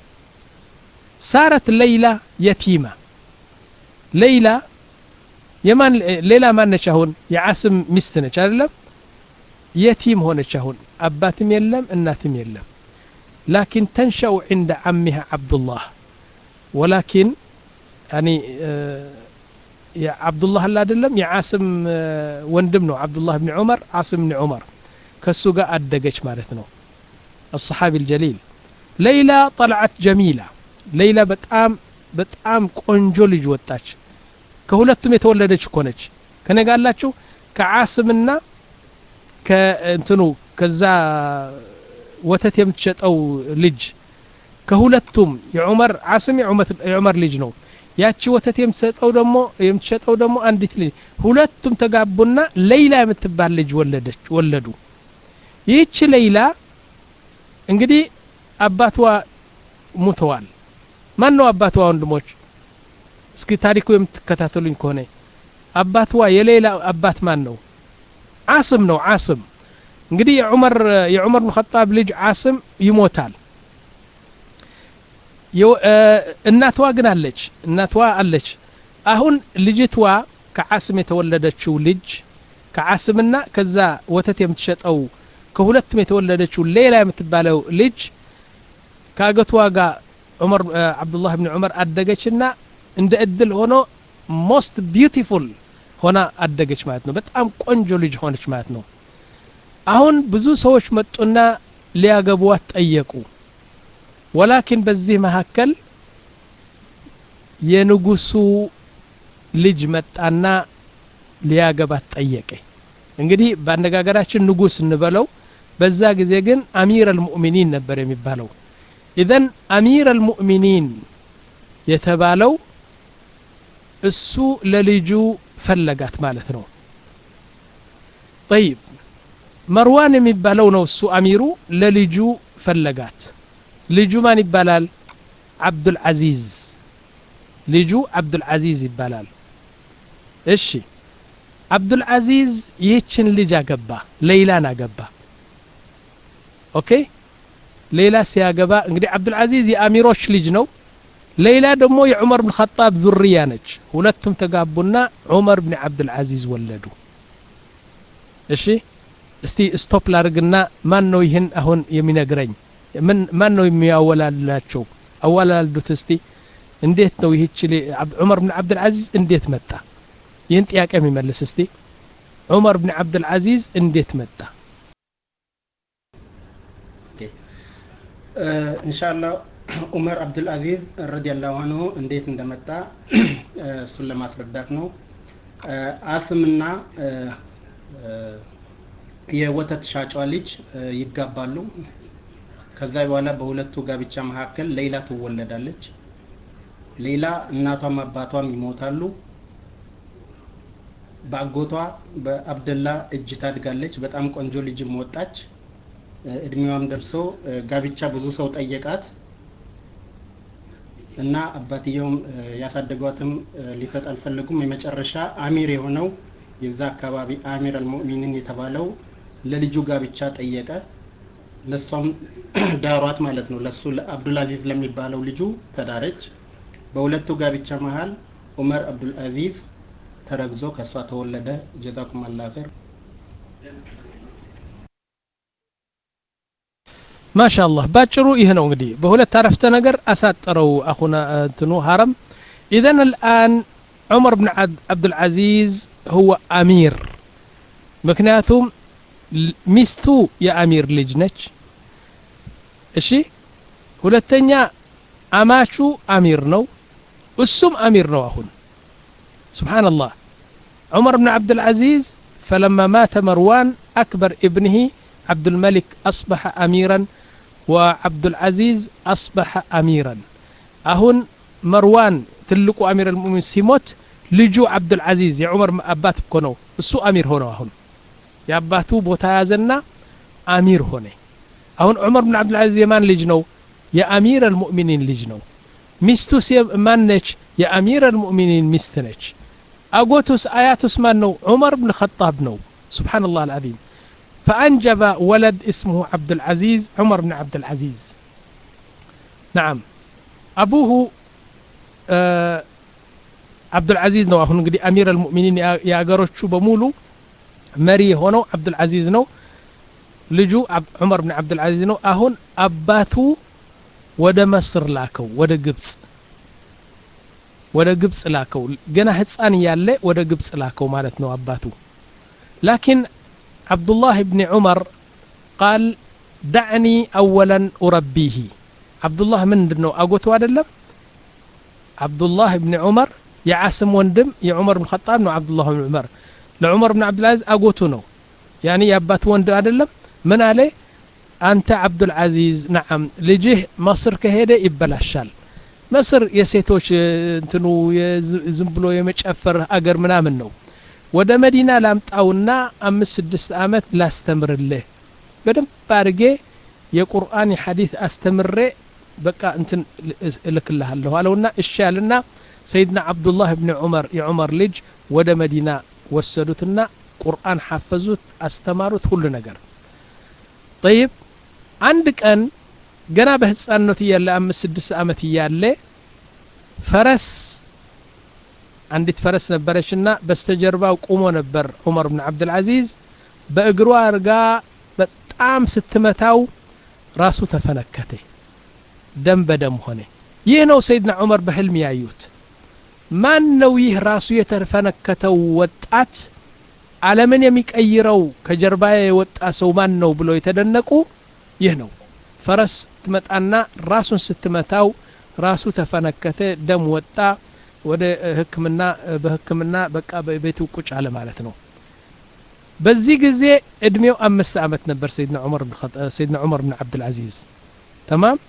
صارت ليلى يتيمة ليلى የማን ሌላ ማን ነች አሁን የዓስም ሚስት ነች አይደለም يتيم هونش هون أباتم يلم الناتم يلم لكن تنشأ عند عمها عبد الله ولكن يعني آه يا عبد الله لا دلم يا عاصم آه وندمنو عبد الله بن عمر عاصم بن عمر كسوقا أدقش مالتنا الصحابي الجليل ليلى طلعت جميلة ليلى بتأم بتأم قنجل جوتاش كهولتم يتولدش كونش كان قال لك شو كعاصمنا ከእንትኑ ከዛ ወተት የምትሸጠው ልጅ ከሁለቱም የዑመር ዓስም የዑመር ልጅ ነው ያቺ ወተት የምትሰጠው ደሞ የምትሸጠው ደሞ አንዲት ልጅ ሁለቱም ተጋቡና ለይላ የምትባል ልጅ ወለደች ወለዱ ይህች ለይላ እንግዲህ አባቷ ሞተዋል ማን ነው አባቷ ወንድሞች እስኪ ታሪኩ የምትከታተሉኝ ከሆነ አባቷ የሌላ አባት ማን ነው ዓስም ነው ዓስም እንግዲህ የዑመር የዑመር ኢብኑ ኸጣብ ልጅ ዓስም ይሞታል እናቷ ግን አለች እናቷ አለች አሁን ልጅቷ ከዓስም የተወለደችው ልጅ ከዓስምና ከዛ ወተት የምትሸጠው ከሁለቱም የተወለደችው ሌላ የምትባለው ልጅ ካገቷ ጋር ዑመር አብዱላህ ኢብኑ ዑመር አደገችና እንደ እድል ሆኖ most beautiful ሆና አደገች ማለት ነው በጣም ቆንጆ ልጅ ሆነች ማለት ነው አሁን ብዙ ሰዎች መጡና ሊያገቧት ጠየቁ ወላኪን በዚህ መሐከል የንጉሱ ልጅ መጣና ሊያገባት ጠየቀ እንግዲህ ባነጋገራችን ንጉስ እንበለው በዛ ጊዜ ግን አሚር አልሙእሚኒን ነበር የሚባለው ኢዘን አሚር አልሙእሚኒን የተባለው እሱ ለልጁ ፈለጋት ማለት ነው طيب መርዋን የሚባለው ነው እሱ አሚሩ ለልጁ ፈለጋት ልጁ ማን ይባላል አብዱል አዚዝ ልጁ አብዱል አዚዝ ይባላል እሺ አብዱል አዚዝ ይህችን ልጅ አገባ ሌይላን አገባ ኦኬ ሌላ ሲያገባ እንግዲህ አብዱል አዚዝ የአሚሮች ልጅ ነው ሌላ ደግሞ የዑመር ብን ኸጣብ ዙርያ ነች ሁለቱም ተጋቡና ዑመር ብን አብዱል አዚዝ ወለዱ እሺ እስቲ ስቶፕ ላርግና ማን ነው ይህን አሁን የሚነግረኝ ምን ማን ነው የሚያወላላቸው አወላልዱት እስቲ እንዴት ነው ይህች ዑመር ብን አብዱል አዚዝ እንዴት መጣ ይህን ጥያቄ የሚመልስ እስቲ ዑመር ብን አብዱል አዚዝ እንዴት መጣ ኢንሻአላህ ዑመር አብዱል አዚዝ ረዲየላሁ ዐንሁ እንዴት እንደመጣ እሱን ለማስረዳት ነው አስምና የወተት ሻጯ ልጅ ይጋባሉ ከዛ በኋላ በሁለቱ ጋብቻ መካከል ሌላ ትወለዳለች ሌላ እናቷም አባቷም ይሞታሉ ባጎቷ በአብደላ እጅ ታድጋለች በጣም ቆንጆ ልጅም ወጣች እድሜዋም ደርሶ ጋብቻ ብዙ ሰው ጠየቃት እና አባትየውም ያሳደጓትም ሊሰጥ አልፈለጉም የመጨረሻ አሚር የሆነው የዛ አካባቢ አሚር አልሙእሚኒን የተባለው ለልጁ ጋብቻ ጠየቀ ለሷም ዳሯት ማለት ነው ለሱ ለአብዱል አዚዝ ለሚባለው ልጁ ተዳረች በሁለቱ ጋብቻ መሃል ዑመር አብዱል አዚዝ ተረግዞ ከሷ ተወለደ ጀዛኩም አላህ ኸይር ማሻአላህ ባጭሩ ይሄ ነው እንግዲህ በሁለት አረፍተ ነገር አሳጠረው አኹና እንትኑ ሐረም اذا الان عمر بن عبد العزيز هو امير ምክንያቱም ሚስቱ የአሚር ልጅ ነች እሺ ሁለተኛ አማቹ አሚር ነው እሱም አሚር ነው አሁን سبحان الله عمر بن عبد العزيز فلما مات مروان أكبر ابنه عبد الملك أصبح أميرا وعبد العزيز أصبح أميرا أهون مروان تلقوا أمير المؤمنين سيموت لجو عبد العزيز يا عمر أبات بكونو السو أمير هنا أهون يا أباتو بوتازنا أمير هنا أهون عمر بن عبد العزيز يمان لجنو يا أمير المؤمنين لجنو مستو سيب مانش يا أمير المؤمنين مستنش أقوتس آياتس مانو عمر بن الخطاب نو سبحان الله العظيم فأنجب ولد اسمه عبد العزيز عمر بن عبد العزيز نعم أبوه آه عبد العزيز نو هون قدي أمير المؤمنين يا قروش شو بمولو مري هونو عبد العزيز نو لجو عمر بن عبد العزيز نو أهون أباتو ወደ መስር ላከው ወደ ግብጽ ወደ ግብጽ ላከው ገና ህፃን ያለ ወደ ግብጽ ላከው ማለት ነው አባቱ لكن عبد الله بن عمر قال دعني اولا اربيه عبد الله ምንድነው አጎቱ አይደለም عبد الله بن عمر የዓስም ወንድም የዑመር بن الخطاب ነው عبد الله بن عمر ለዑመር بن عبد العزيز አጎቱ ነው يعني የአባቱ ወንድ አይደለም ምን አለ أنت عبد العزيز نعم لجه مصر كهيدا يبلاشال مصر يسيتوش انتنو يزنبلو يمጨፈር አገር ምናምን ነው ወደ መዲና ላምጣውና አምስት ስድስት አመት ላስተምርልህ በደንብ አድርጌ የቁርአን የሐዲስ አስተምሬ በቃ እንትን እልክልሃለሁ አለውና እሺ ያለና ሰይድና አብዱላህ ኢብኑ ዑመር የዑመር ልጅ ወደ መዲና ወሰዱትና ቁርአን ሐፈዙት አስተማሩት ሁሉ ነገር طيب አንድ ቀን ገና በህፃንነቱ ያለ አምስት ስድስት አመት ያለ ፈረስ አንዲት ፈረስ ነበረችና በስተጀርባው ቆሞ ነበር ዑመር ብን አብዱል አዚዝ በእግሩ አርጋ በጣም ስትመታው ራሱ ተፈነከተ ደም በደም ሆነ ይህ ነው ሰይድና ዑመር በህልም ያዩት ማን ነው ይህ ራሱ የተፈነከተው ወጣት ዓለምን የሚቀይረው ከጀርባዬ የወጣ ሰው ማን ነው ብሎ የተደነቁ ይህ ነው ፈረስ ትመጣና ራሱን ስትመታው ራሱ ተፈነከተ ደም ወጣ ወደ ህክምና በህክምና በቃ በቤቱ ቁጭ አለ ማለት ነው በዚህ ጊዜ እድሜው አምስት አመት ነበር ሰይድና ዑመር ብን ኸጣብ ሰይድና ዑመር ብን አብዱል አዚዝ تمام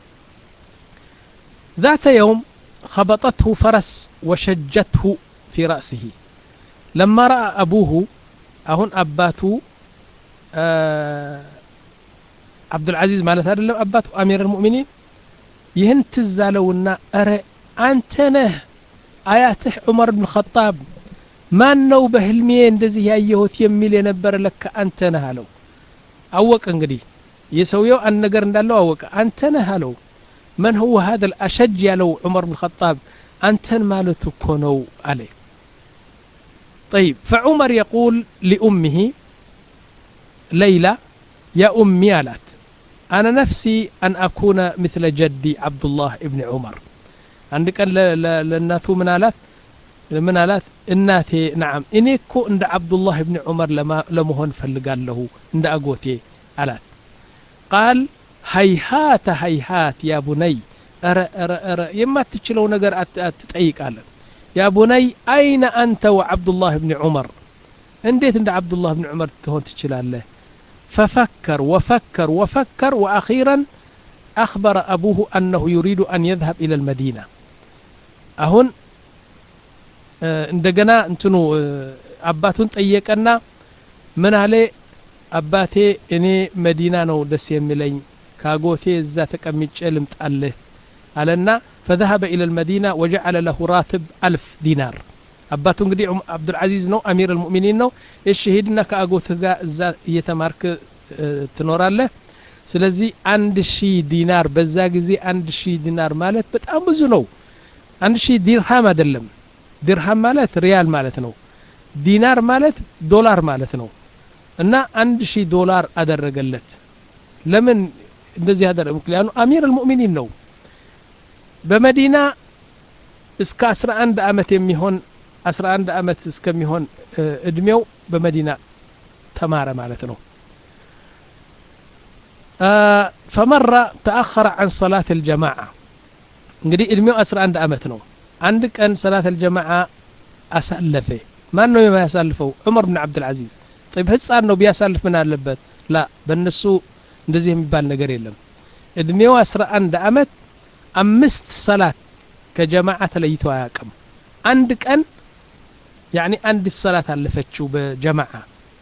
ذات يوم خبطته فرس وشجته في رأسه لما رأى أبوه أهون أباته آه عبد العزيز مالت هذا أباته أمير المؤمنين يهنتزالونا أرى أنتنه آياته عمر بن الخطاب ما نو بهلمين دزي هايهوت يميل ينبر لك أنتنه هلو أوك انقدي يسويو أن نقر ندالو أوك أنتنه هلو من هو هذا الأشج يا لو عمر بن الخطاب أنتن مالتو كونو عليه. طيب فعمر يقول لأمه ليلى يا أمي آلات أنا نفسي أن أكون مثل جدي عبد الله ابن عمر. عندك للناثو من آلات من آلات الناتي نعم إنيكو عند عبد الله ابن عمر لما لمهن فلقال له عند أقوتي آلات. قال هيهات هيهات يا بني أرى أرى أرى يما تشلو نقر أتتعيق قال يا بني أين أنت وعبد الله بن عمر انديت عند عبد الله بن عمر تهون تشلال له. ففكر وفكر وفكر وأخيرا أخبر أبوه أنه يريد أن يذهب إلى المدينة. أهون እንደገና እንትኑ አባቱን ጠየቀና ምን አለ አባቴ እኔ መዲና ነው ደስ የሚለኝ ካጎቴ እዛ ተቀምጬ ልምጣልህ አለና فذهب إلى المدينة وجعل له راتب ألف دينار. አባቱ እንግዲህ አብዱል አዚዝ ነው አሚር المؤمنين ነው። እሺ ሄድና ካጎትህ ጋር እዛ እየተማርክ ትኖራለህ ስለዚህ አንድ ሺህ ዲናር በዛ ጊዜ አንድ ሺህ ዲናር ማለት በጣም ብዙ ነው። አንድ ሺህ ዲርሃም አይደለም ድርሃም ማለት ሪያል ማለት ነው። ዲናር ማለት ዶላር ማለት ነው። እና አንድ ሺህ ዶላር አደረገለት። ለምን እንደዚህ አደረገ? ምክንያቱም አሚር المؤمنين ነው። በመዲና እስከ አስራ አንድ አመት የሚሆን አስራ አንድ አመት እስከሚሆን እድሜው በመዲና ተማረ ማለት ነው። فمر تأخر عن صلاة الجماعة እንግዲህ እድሜው አስራ አንድ አመት ነው። አንድ ቀን ሰላት الجماعة አሳለፈ። ማን ነው የሚያሳልፈው? ዑመር ብን አብዱል አዚዝ። طيب ህፃን ነው ቢያሳልፍ ምን አለበት? ላ በእነሱ እንደዚህ የሚባል ነገር የለም። እድሜው አስራ አንድ አመት አምስት ሰላት ከጀማዓ ተለይቶ አያውቅም። አንድ ቀን يعني አንድ ሰላት አለፈችው በጀማዓ።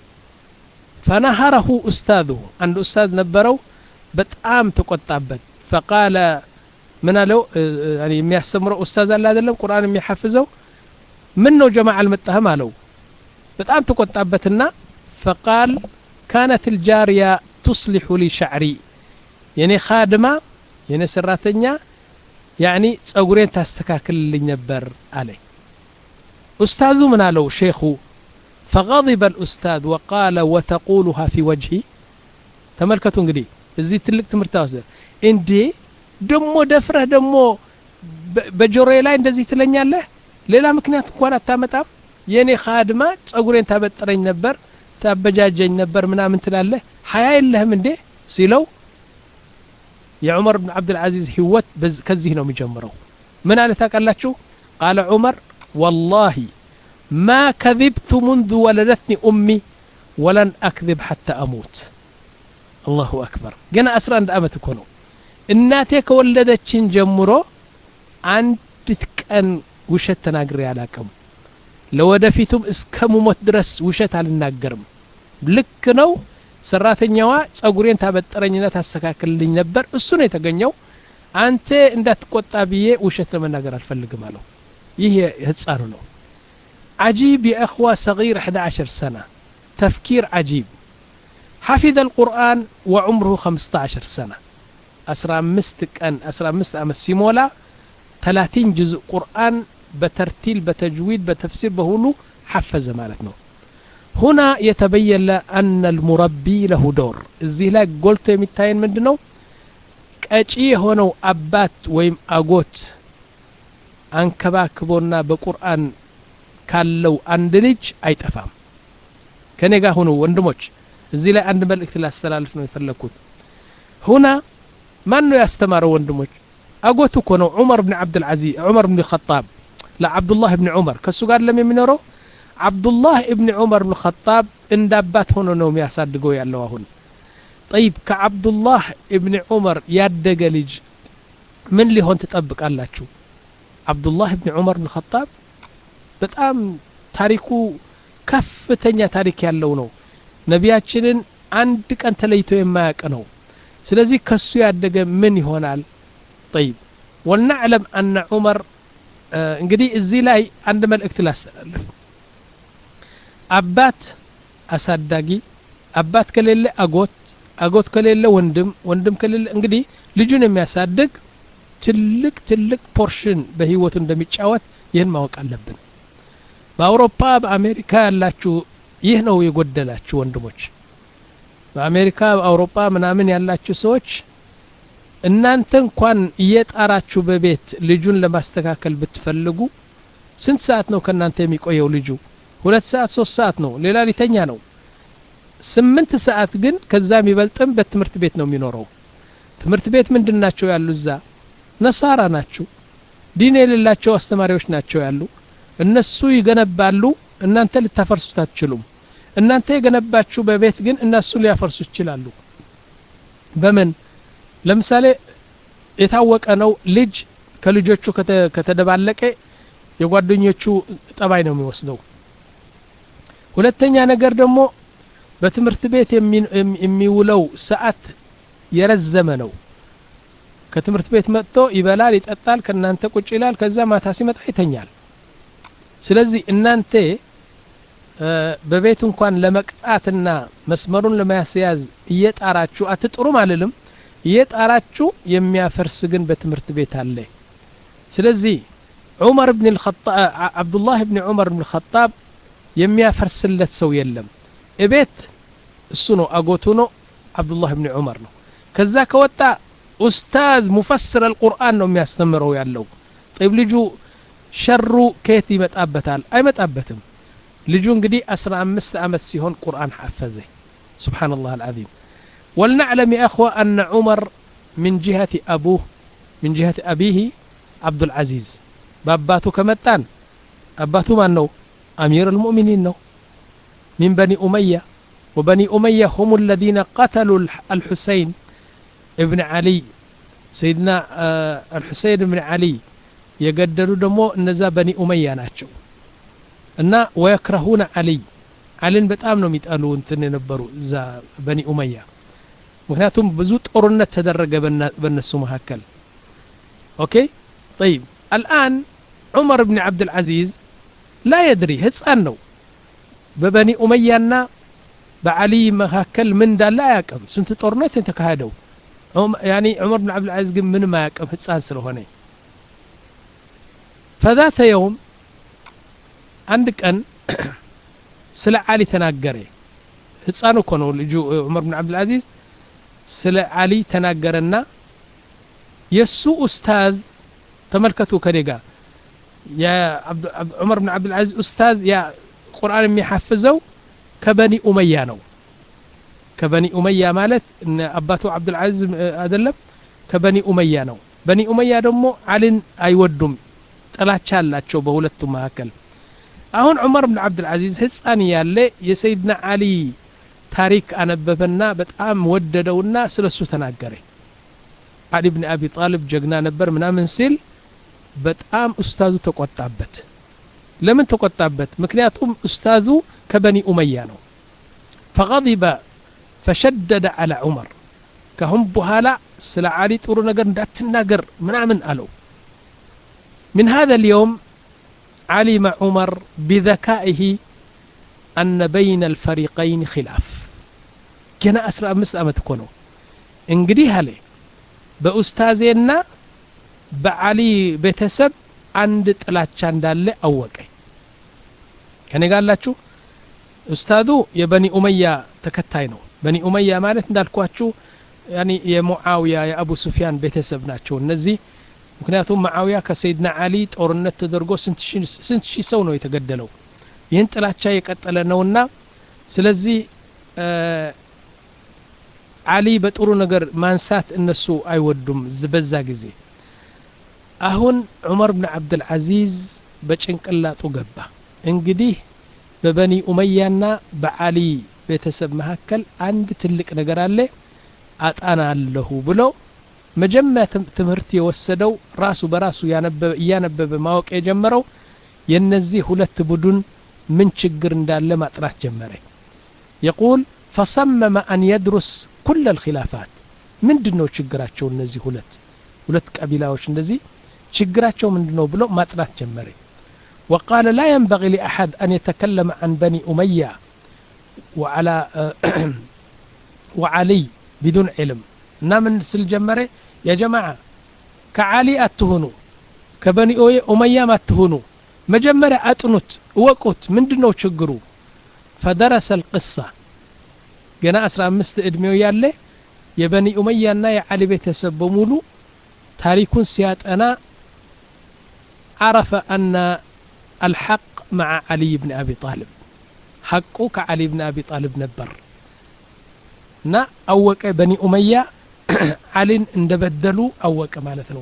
فنهره أستاذه عند أستاذ ነበረው በጣም ተቆጣበት። فقال من قالوا يعني የሚያስተምረው ኡስታዝ አለ አይደለም ቁርአን የሚያሐፍዘው ምን ነው ጀማዓ አልመጣህም አለው። በጣም ተቆጣበትና فقال كانت الجارية تصلح لي شعري የኔ ኻድማ የኔ ሰራተኛ يعني ጸጉሬን ታስተካክልልኝ ነበር አለ። ኡስታዙ ምን አለው ሼኹ فغضب الأستاذ وقال وتقولها في وجهي ተመልከቱ እንግዲህ እዚህ ትልቅ ትምህርት ወሰደ እንዴ ደሞ ደፍረህ ደሞ በጆሮዬ ላይ እንደዚህ ትለኛለህ ሌላ ምክንያት እንኳን አታመጣም የኔ ኻድማ ጸጉሬን ታበጥረኝ ነበር ታበጃጀኝ ነበር ምናምን ትላለህ ሐያ የለህም እንዴ ሲለው የዑመር ብን አብዱል አዚዝ ህይወት ከዚህ ነው የሚጀምረው። ምን አለ ታውቃላችሁ? قال عمر والله ما كذبت منذ ولدتني أمي ولن أكذب حتى أموت. الله أكبر. جنا أسرع عند أمت كونه እናቴ ከወለደችን ጀምሮ አንዲት ቀን ውሸት ተናግሬ አላውቅም። ለወደፊቱም እስከ መሞት ድረስ ውሸት አልናገርም። ልክ ነው ሰራተኛዋ ጸጉሬን ታበጠረኝና ታስተካክልልኝ ነበር እሱ ነው የተገኘው። አንተ እንዳትቆጣ ብዬ ውሸት ለመናገር አልፈልግም አለው። ይሄ ህፃኑ ነው። عجيب يا اخوه صغير احد عشر سنه تفكير عجيب. حفظ القرآن وعمره خمسة عشر سنة أسرع مستكن أسرع مست أمس سيمولا ثلاثين جزء قرآن بترتيل بتجويد بتفسير بهولو حفظ مالتنا. هنا يتبين أن المربي له دور. الزهلاك قلت يمتاين من دنو كأجي هنا أبات ويم أغوت أنكباكبونا بقرآن كاللو أندلج أي تفهم كنيغا هنا وندموش الزهلاك عند ملك الأستلالف يفلكوت. هنا ما انه يستمروا وندموش اقوتو كونو عمر بن عبد العزيز عمر بن الخطاب لا عبد الله بن عمر كسو قال لم يمنرو عبد الله ابن عمر بن الخطاب اندابات هنا نوم يصدقوا يالله هون. طيب كعبد الله ابن عمر يادق لج من اللي هون تطبق አላችሁ عبد الله ابن عمر بن الخطاب በጣም ታሪኩ ከፍተኛ ታሪክ ያለው ነው። ነቢያችንን አንድ ቀን ተለይቶ የማያውቅ ነው። ስለዚህ ከሱ ያደገ ምን ይሆናል? طيب ولنعلم أن عمر እንግዲህ እዚህ ላይ አንድ መልእክት ላስተላልፍ። አባት አሳዳጊ አባት ከሌለ አጎት አጎት ከሌለ ወንድም ወንድም ከሌለ እንግዲህ ልጁን የሚያሳድግ ትልቅ ትልቅ ፖርሽን በህይወቱ እንደሚጫወት ይህን ማወቅ አለብን። በአውሮፓ በአሜሪካ ያላችሁ ይህ ነው የጎደላችሁ ወንድሞች። በአሜሪካ በአውሮፓ ምናምን ያላችሁ ሰዎች እናንተ እንኳን እየጣራችሁ በቤት ልጁን ለማስተካከል ብትፈልጉ ስንት ሰዓት ነው ከናንተ የሚቆየው ልጁ? ሁለት ሰዓት ሶስት ሰዓት ነው፣ ሌላ ሊተኛ ነው። ስምንት ሰዓት ግን ከዛ የሚበልጥም በትምህርት ቤት ነው የሚኖረው። ትምህርት ቤት ምንድናቸው ያሉ? እዛ ነሳራ ናቸው፣ ዲን የሌላቸው አስተማሪዎች ናቸው ያሉ። እነሱ ይገነባሉ፣ እናንተ ልታፈርሱት አትችሉም። እናንተ የገነባችሁ በቤት ግን እነሱ ሊያፈርሱ ይችላሉ። በምን? ለምሳሌ የታወቀ ነው ልጅ ከልጆቹ ከተደባለቀ የጓደኞቹ ጠባይ ነው የሚወስደው። ሁለተኛ ነገር ደግሞ በትምህርት ቤት የሚውለው ሰዓት የረዘመ ነው። ከትምህርት ቤት መጥቶ ይበላል፣ ይጠጣል፣ ከናንተ ቁጭ ይላል፣ ከዛ ማታ ሲመጣ ይተኛል። ስለዚህ እናንተ በቤት እንኳን ለመቅጣትና መስመሩን ለማስያዝ እየጣራችሁ አትጥሩም አልልም፣ እየጣራችሁ የሚያፈርስ ግን በትምህርት ቤት አለ። ስለዚህ ዑመር ኢብኑ አልኸጣብ አብዱላህ ኢብኑ ዑመር ኢብኑ አልኸጣብ የሚያፈርስለት ሰው የለም። እቤት እሱ ነው አጎቱ ነው አብዱላህ ኢብኑ ዑመር ነው። ከዛ ከወጣ ኡስታዝ ሙፈስር አልቁርአን ነው የሚያስተምረው ያለው። طيب ልጁ ሸሩ ከየት ይመጣበታል? አይመጣበትም። ልጁ እንግዲህ አስራ አምስት አመት ሲሆን ቁርአን حفظ سبحان الله العظيم. ولنعلم يا اخوه ان عمر من جهه ابوه من جهه ابيه عبد العزيز باباتو كمتان اباتو ማን ነው? امير المؤمنين ነው من بني اميه، وبني اميه هم الذين قتلوا الحسين ابن علي سيدنا الحسين ابن علي የገደሉ ደግሞ እነዛ በኒ ኡመያ ናቸው። እና ወይክረሁና አሊ አሊን በጣም ነው የሚጠሉ እንትን የነበሩ እዛ በኒ ኡመያ። ምክንያቱም ብዙ ጦርነት ተደረገ በእነሱ መካከል። ኦኬ طيب الآن عمر بن عبد العزيز لا يدري ህፃን ነው። በበኒ ኡመያና በአሊ መካከል ምን እንዳለ አያውቅም። ስንት ጦርነት ተካሄደው يعني عمر بن عبد العزيز ግን ምንም አያውቅም ህፃን ስለሆነ። فذات يوم عند كان سلا علي تناغره ህፃኑ እኮ ነው ልጁ ዑመር ብን አብዱል አዚዝ። ስለ አሊ ተናገረና የሱ ኡስታዝ ተመልከቱ ከኔጋ ያ ዑመር ብን አብዱል አዚዝ ኡስታዝ ያ ቁርአን የሚሐፍዘው ከበኒ ኡመያ ነው። ከበኒ ኡመያ ማለት አባቱ አብዱል አዚዝ አይደለም፣ ከበኒ ኡመያ ነው። በኒ ኡመያ ደግሞ አሊን አይወዱም፣ ጥላቻ አላቸው በሁለቱ መካከል። አሁን ዑመር ብን አብዱል አዚዝ ህፃን ያለ የሰይድና አሊ ታሪክ አነበበና በጣም ወደደውና ስለሱ ተናገረ። አሊ ብን አቢ ጣሊብ ጀግና ነበር ምናምን ሲል በጣም ኡስታዙ ተቆጣበት። ለምን ተቆጣበት? ምክንያቱም ኡስታዙ ከበኒ ኡመያ ነው። فغضب فشدد على عمر كهم بحالا سلا علي ጥሩ ነገር እንዳትናገር ምናምን አለው። من هذا اليوم علم عمر بذكائه أن بين الفريقين خلاف. كنا أسرع مسأمة تكونوا انقدي هالي بأستاذينا بعلي بيتسب عند تلاتشان دالي أوكي كان قال لاتشو أستاذو يا بني أمية تكتاينو بني أمية مالت دالكواتشو يعني يا معاوية يا أبو سفيان بيتسب ناتشو النزي ምክንያቱም ማዓዊያ ከሰይድና አሊ ጦርነት ተደርጎ ስንት ሺህ ሰው ነው የተገደለው። ይህን ጥላቻ የቀጠለ ነውና ስለዚህ አሊ በጥሩ ነገር ማንሳት እነሱ አይወዱም በዛ ጊዜ። አሁን ዑመር ብን አብዱል አዚዝ በጭንቅላቱ ገባ። እንግዲህ በበኒ ኡመያና በአሊ ቤተሰብ መካከል አንድ ትልቅ ነገር አለ አጣናለሁ ብሎ መጀመሪያ ትምህርት የወሰደው ራሱ በራሱ ያነበበ ማወቅ የጀመረው የነዚህ ሁለት ቡድን ምን ችግር እንዳለ ማጥራት ጀመረ። يقول فصمم أن يدرس كل الخلافات ምንድነው ችግራቸው እነዚህ ሁለት ሁለት ቀቢላዎች እንደዚህ ችግራቸው ምንድነው ብሎ ማጥራት ጀመረ። وقال لا ينبغي لأحد أن يتكلم عن بني أمية وعلى وعلي بدون علم እና ምን ስል ጀመረ ያ ጀማዓ كعلي أتهنو كبني أمية ما أتهنو مجمرة أتنوت وقت من دنو تشجرو فدرس القصة جنا أسرع مست إدميو يالله يبني أمية نا يعلي بيتسب بمولو تاريكون سيات أنا عرف أن الحق مع علي بن أبي طالب حقه كعلي بن أبي طالب نبر نا أوك بني أمية علي اندبدلوا أوك مالتنو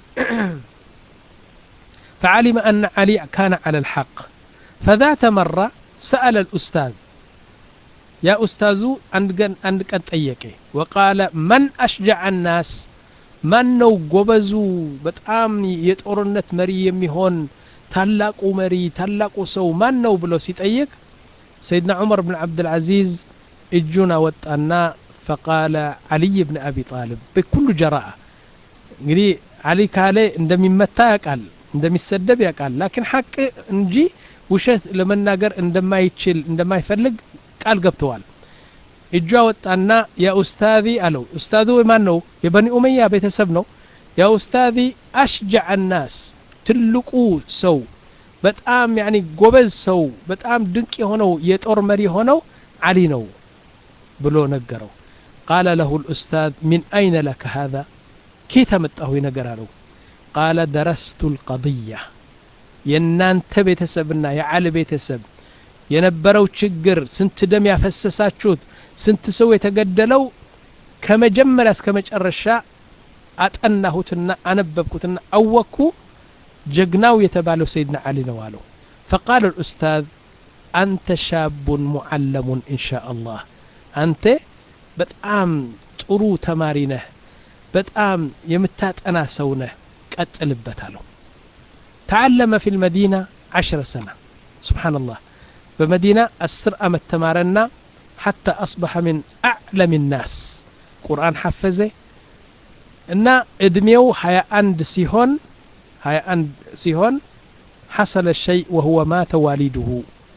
فعلم أن علي كان على الحق فذات مرة سأل الأستاذ يا أستاذو عندك أنت أيكي وقال من أشجع الناس من نو قبزو بتأم يتقرنت مري يميهون تلاقوا مري تلاقوا سو من نو بلو سيتأيك سيدنا عمر بن عبد العزيز اجونا وطأنا فقال علي بن أبي طالب بكل جراءة قري علي كالي اندمي متى قال اندمي السدب يقال لكن حق انجي وشت لمن ناقر اندما يتشل اندما يفلق قال قبتوال اجوا وطأنا يا أستاذي ألو أستاذو ما نو يبني أمية بيتسب نو يا أستاذي أشجع الناس تلقوا سو بتأم يعني قبز سو بتأم دنكي هونو يتور مري هونو علي نو بلو نقروا قال له الأستاذ من أين لك هذا كيف متأهوي نقرارو قال درست القضية ينان تبيتسبنا يا علي بيتسب ينبرو تشجر سنت دم يفسساتشوت سنت سوي تقدلو كما جمل اسكما جرشا أتأنهوتنا أنببكوتنا أوكو جقناو يتبالو سيدنا علي نوالو فقال الأستاذ أنت شاب معلم إن شاء الله أنت بتأم ترو تمارينه بتأم يمتات أنا سونه قتل بتالو تعلم في المدينة عشر سنة سبحان الله بمدينة السر أمت تمارنا حتى أصبح من أعلم الناس قرآن حفظه إن إدميو حيا أند سيهون هاي أن سيهون حصل الشيء وهو مات والده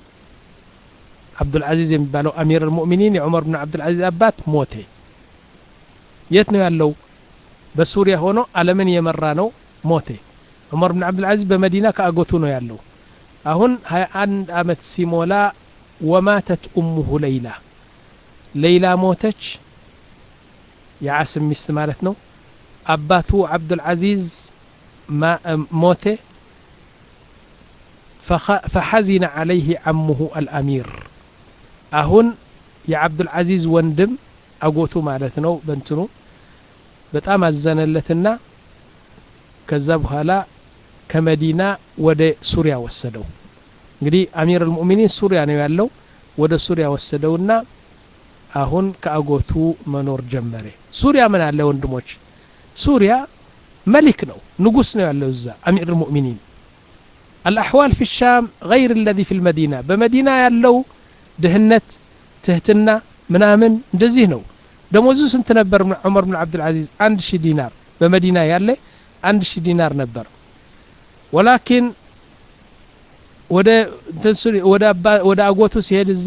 عبد العزيز يبالو أمير المؤمنين عمر بن عبد العزيز أبات موته يتنو يالو بسوريا هونو على من يمرانو موته عمر بن عبد العزيز بمدينة كأغوتونو يالو أهون هاي أن أمت سيمولا وماتت أمه ليلى ليلى موتج يا عاصم مستمالتنو أباتو عبد العزيز ما موته فحزن عليه عمه الأمير أهون يا عبد العزيز وندم أقوتو مالتنو بنتنو بتأم الزنلتنا كذبها لا كمدينة ود سوريا وسدو እንግዲህ أمير المؤمنين سوريا ነው ያለው ወደ ሱሪያ ወሰደውና አሁን ከአጎቱ መኖር ጀመረ ሱሪያ ምን አለ ወንድሞች ሱሪያ ملك نو نقص نو ያለው እዛ أمير المؤمنين الأحوال في الشام غير الذي في المدينة بمدينة ያለው دهنت تهتنا منامن እንደዚህ ነው ደሞዙ ስንት ነበር عمر بن عبد العزيز አንድ ሺህ ዲናር በመዲና ያለ አንድ ሺህ ዲናር ነበር ولكن ወደ ተንሱሪ ወደ ወደ አጎቱ ሲሄድ እዛ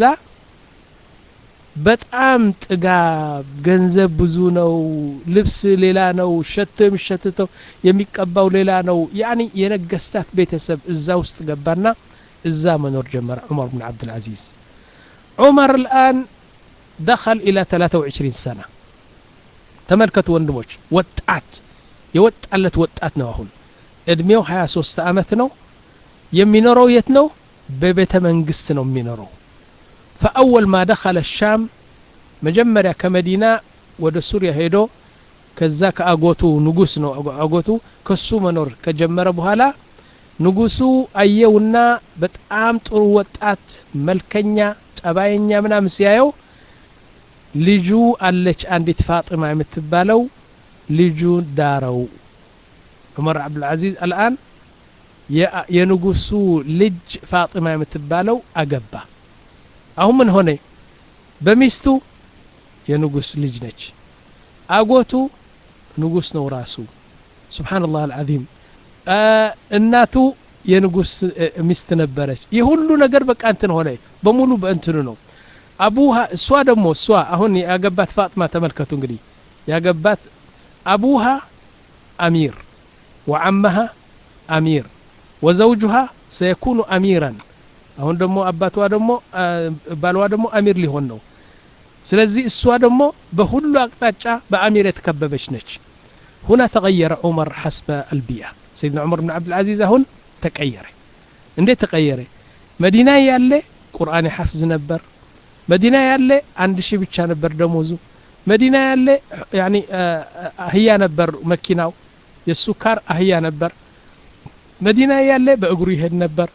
በጣም ጥጋብ ገንዘብ ብዙ ነው ልብስ ሌላ ነው ሸቶ የሚሸተተው የሚቀባው ሌላ ነው ያኒ የነገስታት ቤተሰብ እዛ ውስጥ ገባና እዛ መኖር ጀመረ عمر بن عبد العزيز عمر الآن دخل إلى ثلاثة وعشرين سنة تملكت ወንድሞች ወጣት የወጣለት ወጣት ነው አሁን እድሜው ሀያ ሶስት አመት ነው የሚኖረው የት ነው በቤተ መንግስት ነው የሚኖረው فأول ما دخل الشام مجمريا كمدينة ود سوريا هيدو كذا كأغوتو نغوس نو أغوتو كسو منور كجمر بحالا نغوسو أيونا بتأم طر وطات ملكنيا طباينيا ምናምን ሲያየው ልጁ አለች አንዲት ፋጢማ የምትባለው ልጁ ዳረው عمر عبد العزيز الآن የንጉሱ ልጅ ፋጢማ የምትባለው አገባ አሁን ምን ሆነ በሚስቱ የንጉስ ልጅ ነች አጎቱ ንጉስ ነው ራሱ ሱብሃንአላህ አልዓዚም እናቱ የንጉስ ሚስት ነበረች ይሁሉ ነገር በቃ እንትን ሆነ በሙሉ በእንትኑ ነው አቡሃ እሷ ደግሞ እሷ አሁን ያገባት ፋጢማ ተመልከቱ እንግዲህ ያገባት አቡሃ አሚር وعمها أمير وزوجها سيكون أميرا አሁን ደግሞ አባቷ ደግሞ ባልዋ ደግሞ አሚር ሊሆን ነው ስለዚህ እሷ ደግሞ በሁሉ አቅጣጫ በአሚር የተከበበች ነች هنا تغير عمر حسب البيئة سيدنا عمر بن عبد العزيز هون تغير እንዴት ተቀየረ መዲና ያለ ቁርአን حفظ ነበር መዲና ያለ አንድ ሺህ ብቻ ነበር ደሞዙ መዲና ያለ يعني አህያ ነበር መኪናው የሱካር አህያ ነበር መዲና ያለ በእግሩ ይሄድ ነበር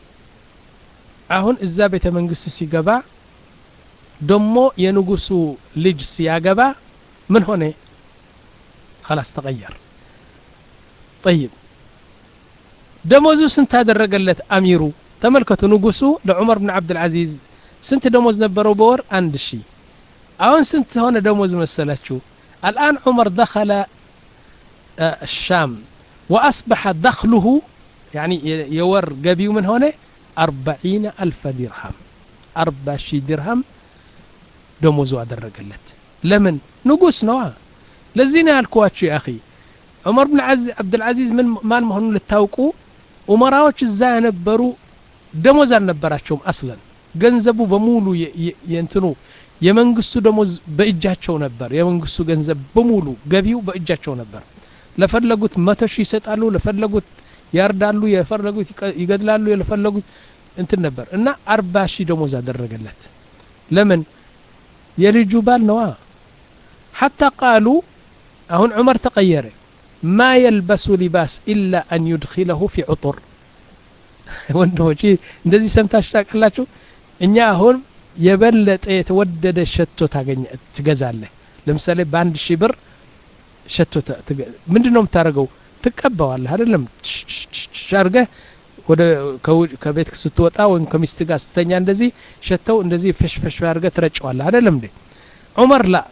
አሁን እዛ ቤተ መንግስት ሲገባ ደሞ የንጉሱ ልጅ ሲያገባ ምን ሆነ خلاص تغير طيب ደሞዙ ስንት አደረገለት አሚሩ ተመልከቱ ንጉሱ ለዑመር ብን አብዱል አዚዝ ስንት ደሞዝ ነበረው በወር አንድ ሺህ አሁን ስንት ሆነ ደሞዝ መሰላችሁ الآن عمر دخل الشام وأصبح دخله يعني يور قبيو من هنا أربعين ألف درهم أربع شي درهم دموزو أدرقلت لمن نقص نوا لزينا الكواتشو يا أخي عمر بن عبد العزيز من ما المهن للتوقو ومراوش الزاي نبرو دموز النبراتشوم أصلا ገንዘቡ በሙሉ የእንትኑ የመንግስቱ ደሞዝ በእጃቸው ነበር የመንግስቱ ገንዘብ በሙሉ ገቢው በእጃቸው ነበር ለፈለጉት መቶ ሺህ ይሰጣሉ ለፈለጉት ያርዳሉ የፈለጉት ይገድላሉ ለፈለጉት እንትን ነበር እና አርባ ሺህ ደሞዝ አደረገለት ለምን የልጁ ባል ነዋ حتى قالوا አሁን ዑመር ተቀየረ ما يلبس لباس الا ان يدخله في عطر ወንዶች እንደዚህ ሰምታችሁ ታውቃላችሁ እኛ አሁን የበለጠ የተወደደ ሸቶ ታገኝ ትገዛለህ ለምሳሌ በአንድ ሺህ ብር ሸቶ ምንድነው የምታረገው ትቀባዋለህ አይደለም ሻርገ ወደ ከቤት ስትወጣ ወይም ከሚስት ጋር ስተኛ እንደዚህ ሸተው እንደዚህ ፍሽ ፍሽ አርገ ትረጨዋለህ አይደለም እንዴ ዑመር ላ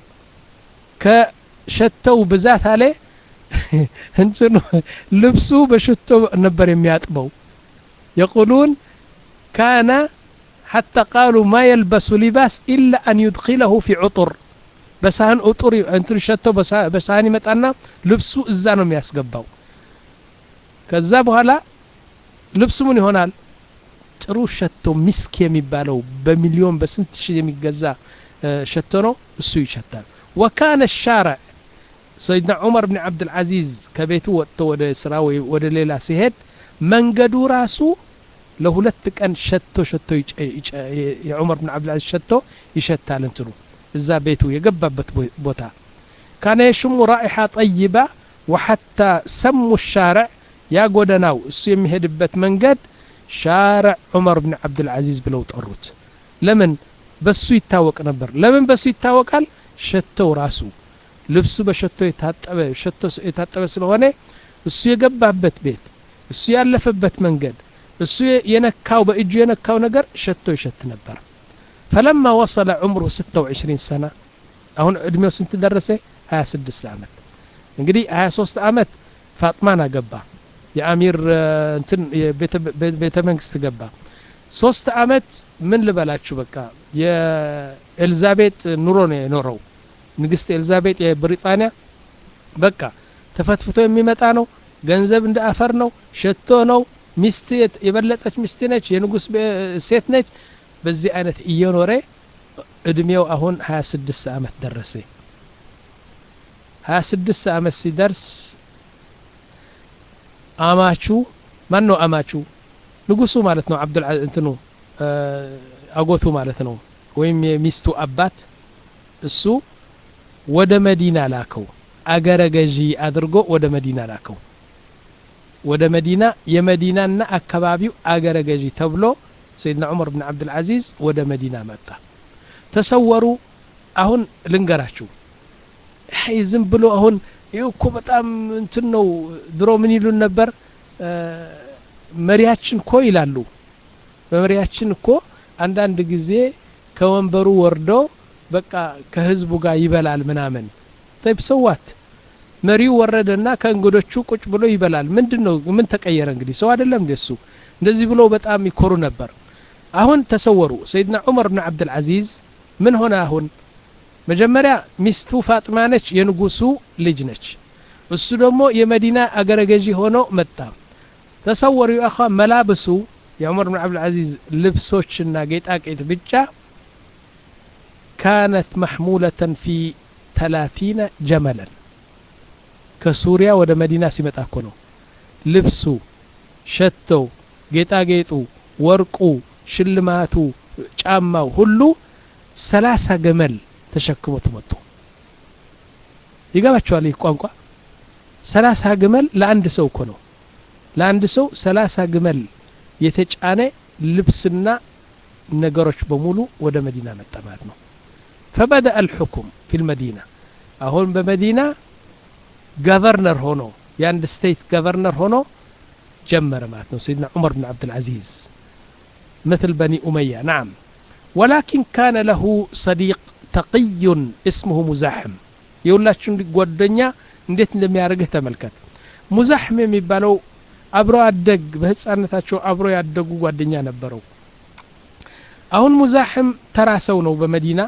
ከሸተው ብዛት አለ እንትን ልብሱ በሽቶ ነበር የሚያጥበው يقولون كان حتى قالوا ما يلبس لباس إلا أن يدخله في عطر بسان عطر انت شتو بسان يمطانا لبسو እዛ ነው የሚያስገባው ከዛ በኋላ ልብሱ ምን ይሆናል ጥሩ ሸቶ ሚስክ የሚባለው በሚሊዮን በስንት ሺህ የሚገዛ ሸቶ ነው እሱ ይሸታል وكان الشارع سيدنا عمر بن عبد العزيز ከቤቱ ወጥቶ ወደ ስራ ወይ ወደ ሌላ ሲሄድ መንገዱ ራሱ ለሁለት ቀን ሸቶ ሸቶ የዑመር ብን አብዱል አዚዝ ሸቶ ይሸታል እንትሩ እዛ ቤቱ የገባበት ቦታ كان يشم رائحة طيبة وحتى سموا الشارع يا ጎደናው እሱ የሚሄድበት መንገድ شارع عمر بن عبد العزيز ብለው ጠሩት ለምን በሱ ይታወቅ ነበር ለምን በሱ ይታወቃል ሸቶ ራሱ ልብሱ በሸቶ የታጠበ ሸቶ የታጠበ ስለሆነ እሱ የገባበት ቤት እሱ ያለፈበት መንገድ እሱ የነካው በእጁ የነካው ነገር ሸቶ ይሸት ነበር فلما وصل عمره ستة وعشرين سنة አሁን እድሜው ስንት ደረሰ ሀያ ስድስት አመት እንግዲህ ሀያ ሶስት አመት ፋጥማን አገባ የአሚር እንትን የቤተ መንግስት ገባ ሶስት አመት ምን ልበላችሁ በቃ የኤልዛቤት ኑሮ ነው የኖረው ንግስት ኤልዛቤት የብሪጣንያ በቃ ተፈትፍቶ የሚመጣ ነው ገንዘብ እንደ አፈር ነው ሸቶ ነው ሚስት የበለጠች ሚስት ነች የንጉስ ሴት ነች በዚህ አይነት እየኖረ እድሜው አሁን ሀያ ስድስት አመት ደረሰ ሀያ ስድስት አመት ሲደርስ አማቹ ማን ነው አማቹ ንጉሱ ማለት ነው አብዱል እንትኑ አጎቱ ማለት ነው ወይም የሚስቱ አባት እሱ ወደ መዲና ላከው አገረ ገዢ አድርጎ ወደ መዲና ላከው ወደ መዲና የመዲናና አካባቢው አገረ ገዢ ተብሎ ሰይድና ዑመር ብን አብዱል አዚዝ ወደ መዲና መጣ ተሰወሩ አሁን ልንገራችሁ አይ ዝም ብሎ አሁን ይውኮ በጣም እንትን ነው ድሮ ምን ይሉን ነበር መሪያችን እኮ ይላሉ በመሪያችን እኮ አንዳንድ ጊዜ ከወንበሩ ወርዶ በቃ ከህዝቡ ጋር ይበላል ምናምን طيب ሰዋት መሪው ወረደና ከእንግዶቹ ቁጭ ብሎ ይበላል ምንድነው ምን ተቀየረ እንግዲህ ሰው አይደለም እንደሱ እንደዚህ ብሎ በጣም ይኮሩ ነበር አሁን ተሰወሩ ሰይድና ዑመር ብን አብዱል አዚዝ ምን ሆነ አሁን መጀመሪያ ሚስቱ ፋጥማ ነች የንጉሱ ልጅ ነች እሱ ደግሞ የመዲና አገረ ገዢ ሆኖ መጣ ተሰወሩ አኻ መላብሱ የዑመር ብን አብዱል አዚዝ ልብሶችና ጌጣጌጥ ብቻ كانت محمولة في ثلاثين جملا كسوريا ወደ መዲና ሲመጣ እኮ ነው ልብሱ ሸተው ጌጣጌጡ ወርቁ ሽልማቱ ጫማው ሁሉ ሰላሳ ገመል ተሸክሞት መጡ ይገባቸዋል ይህ ቋንቋ ሰላሳ ገመል ለአንድ ሰው እኮ ነው ለአንድ ሰው ሰላሳ ገመል የተጫነ ልብስና ነገሮች በሙሉ ወደ መዲና መጣ ማለት ነው فبدأ الحكم في المدينة أهون بمدينة غفرنر هونو ياند ستيت غفرنر هونو جمر ماتنا سيدنا عمر بن عبد العزيز مثل بني أمية نعم ولكن كان له صديق تقي اسمه مزاحم يقول لك شنو ጓደኛ እንዴት እንደሚያርግህ ተመልከት ሙዛህም የሚባለው አብሮ አደግ በህፃንነታቸው አብሮ ያደጉ ጓደኛ ነበረው አሁን ሙዛህም ተራሰው ነው በመዲና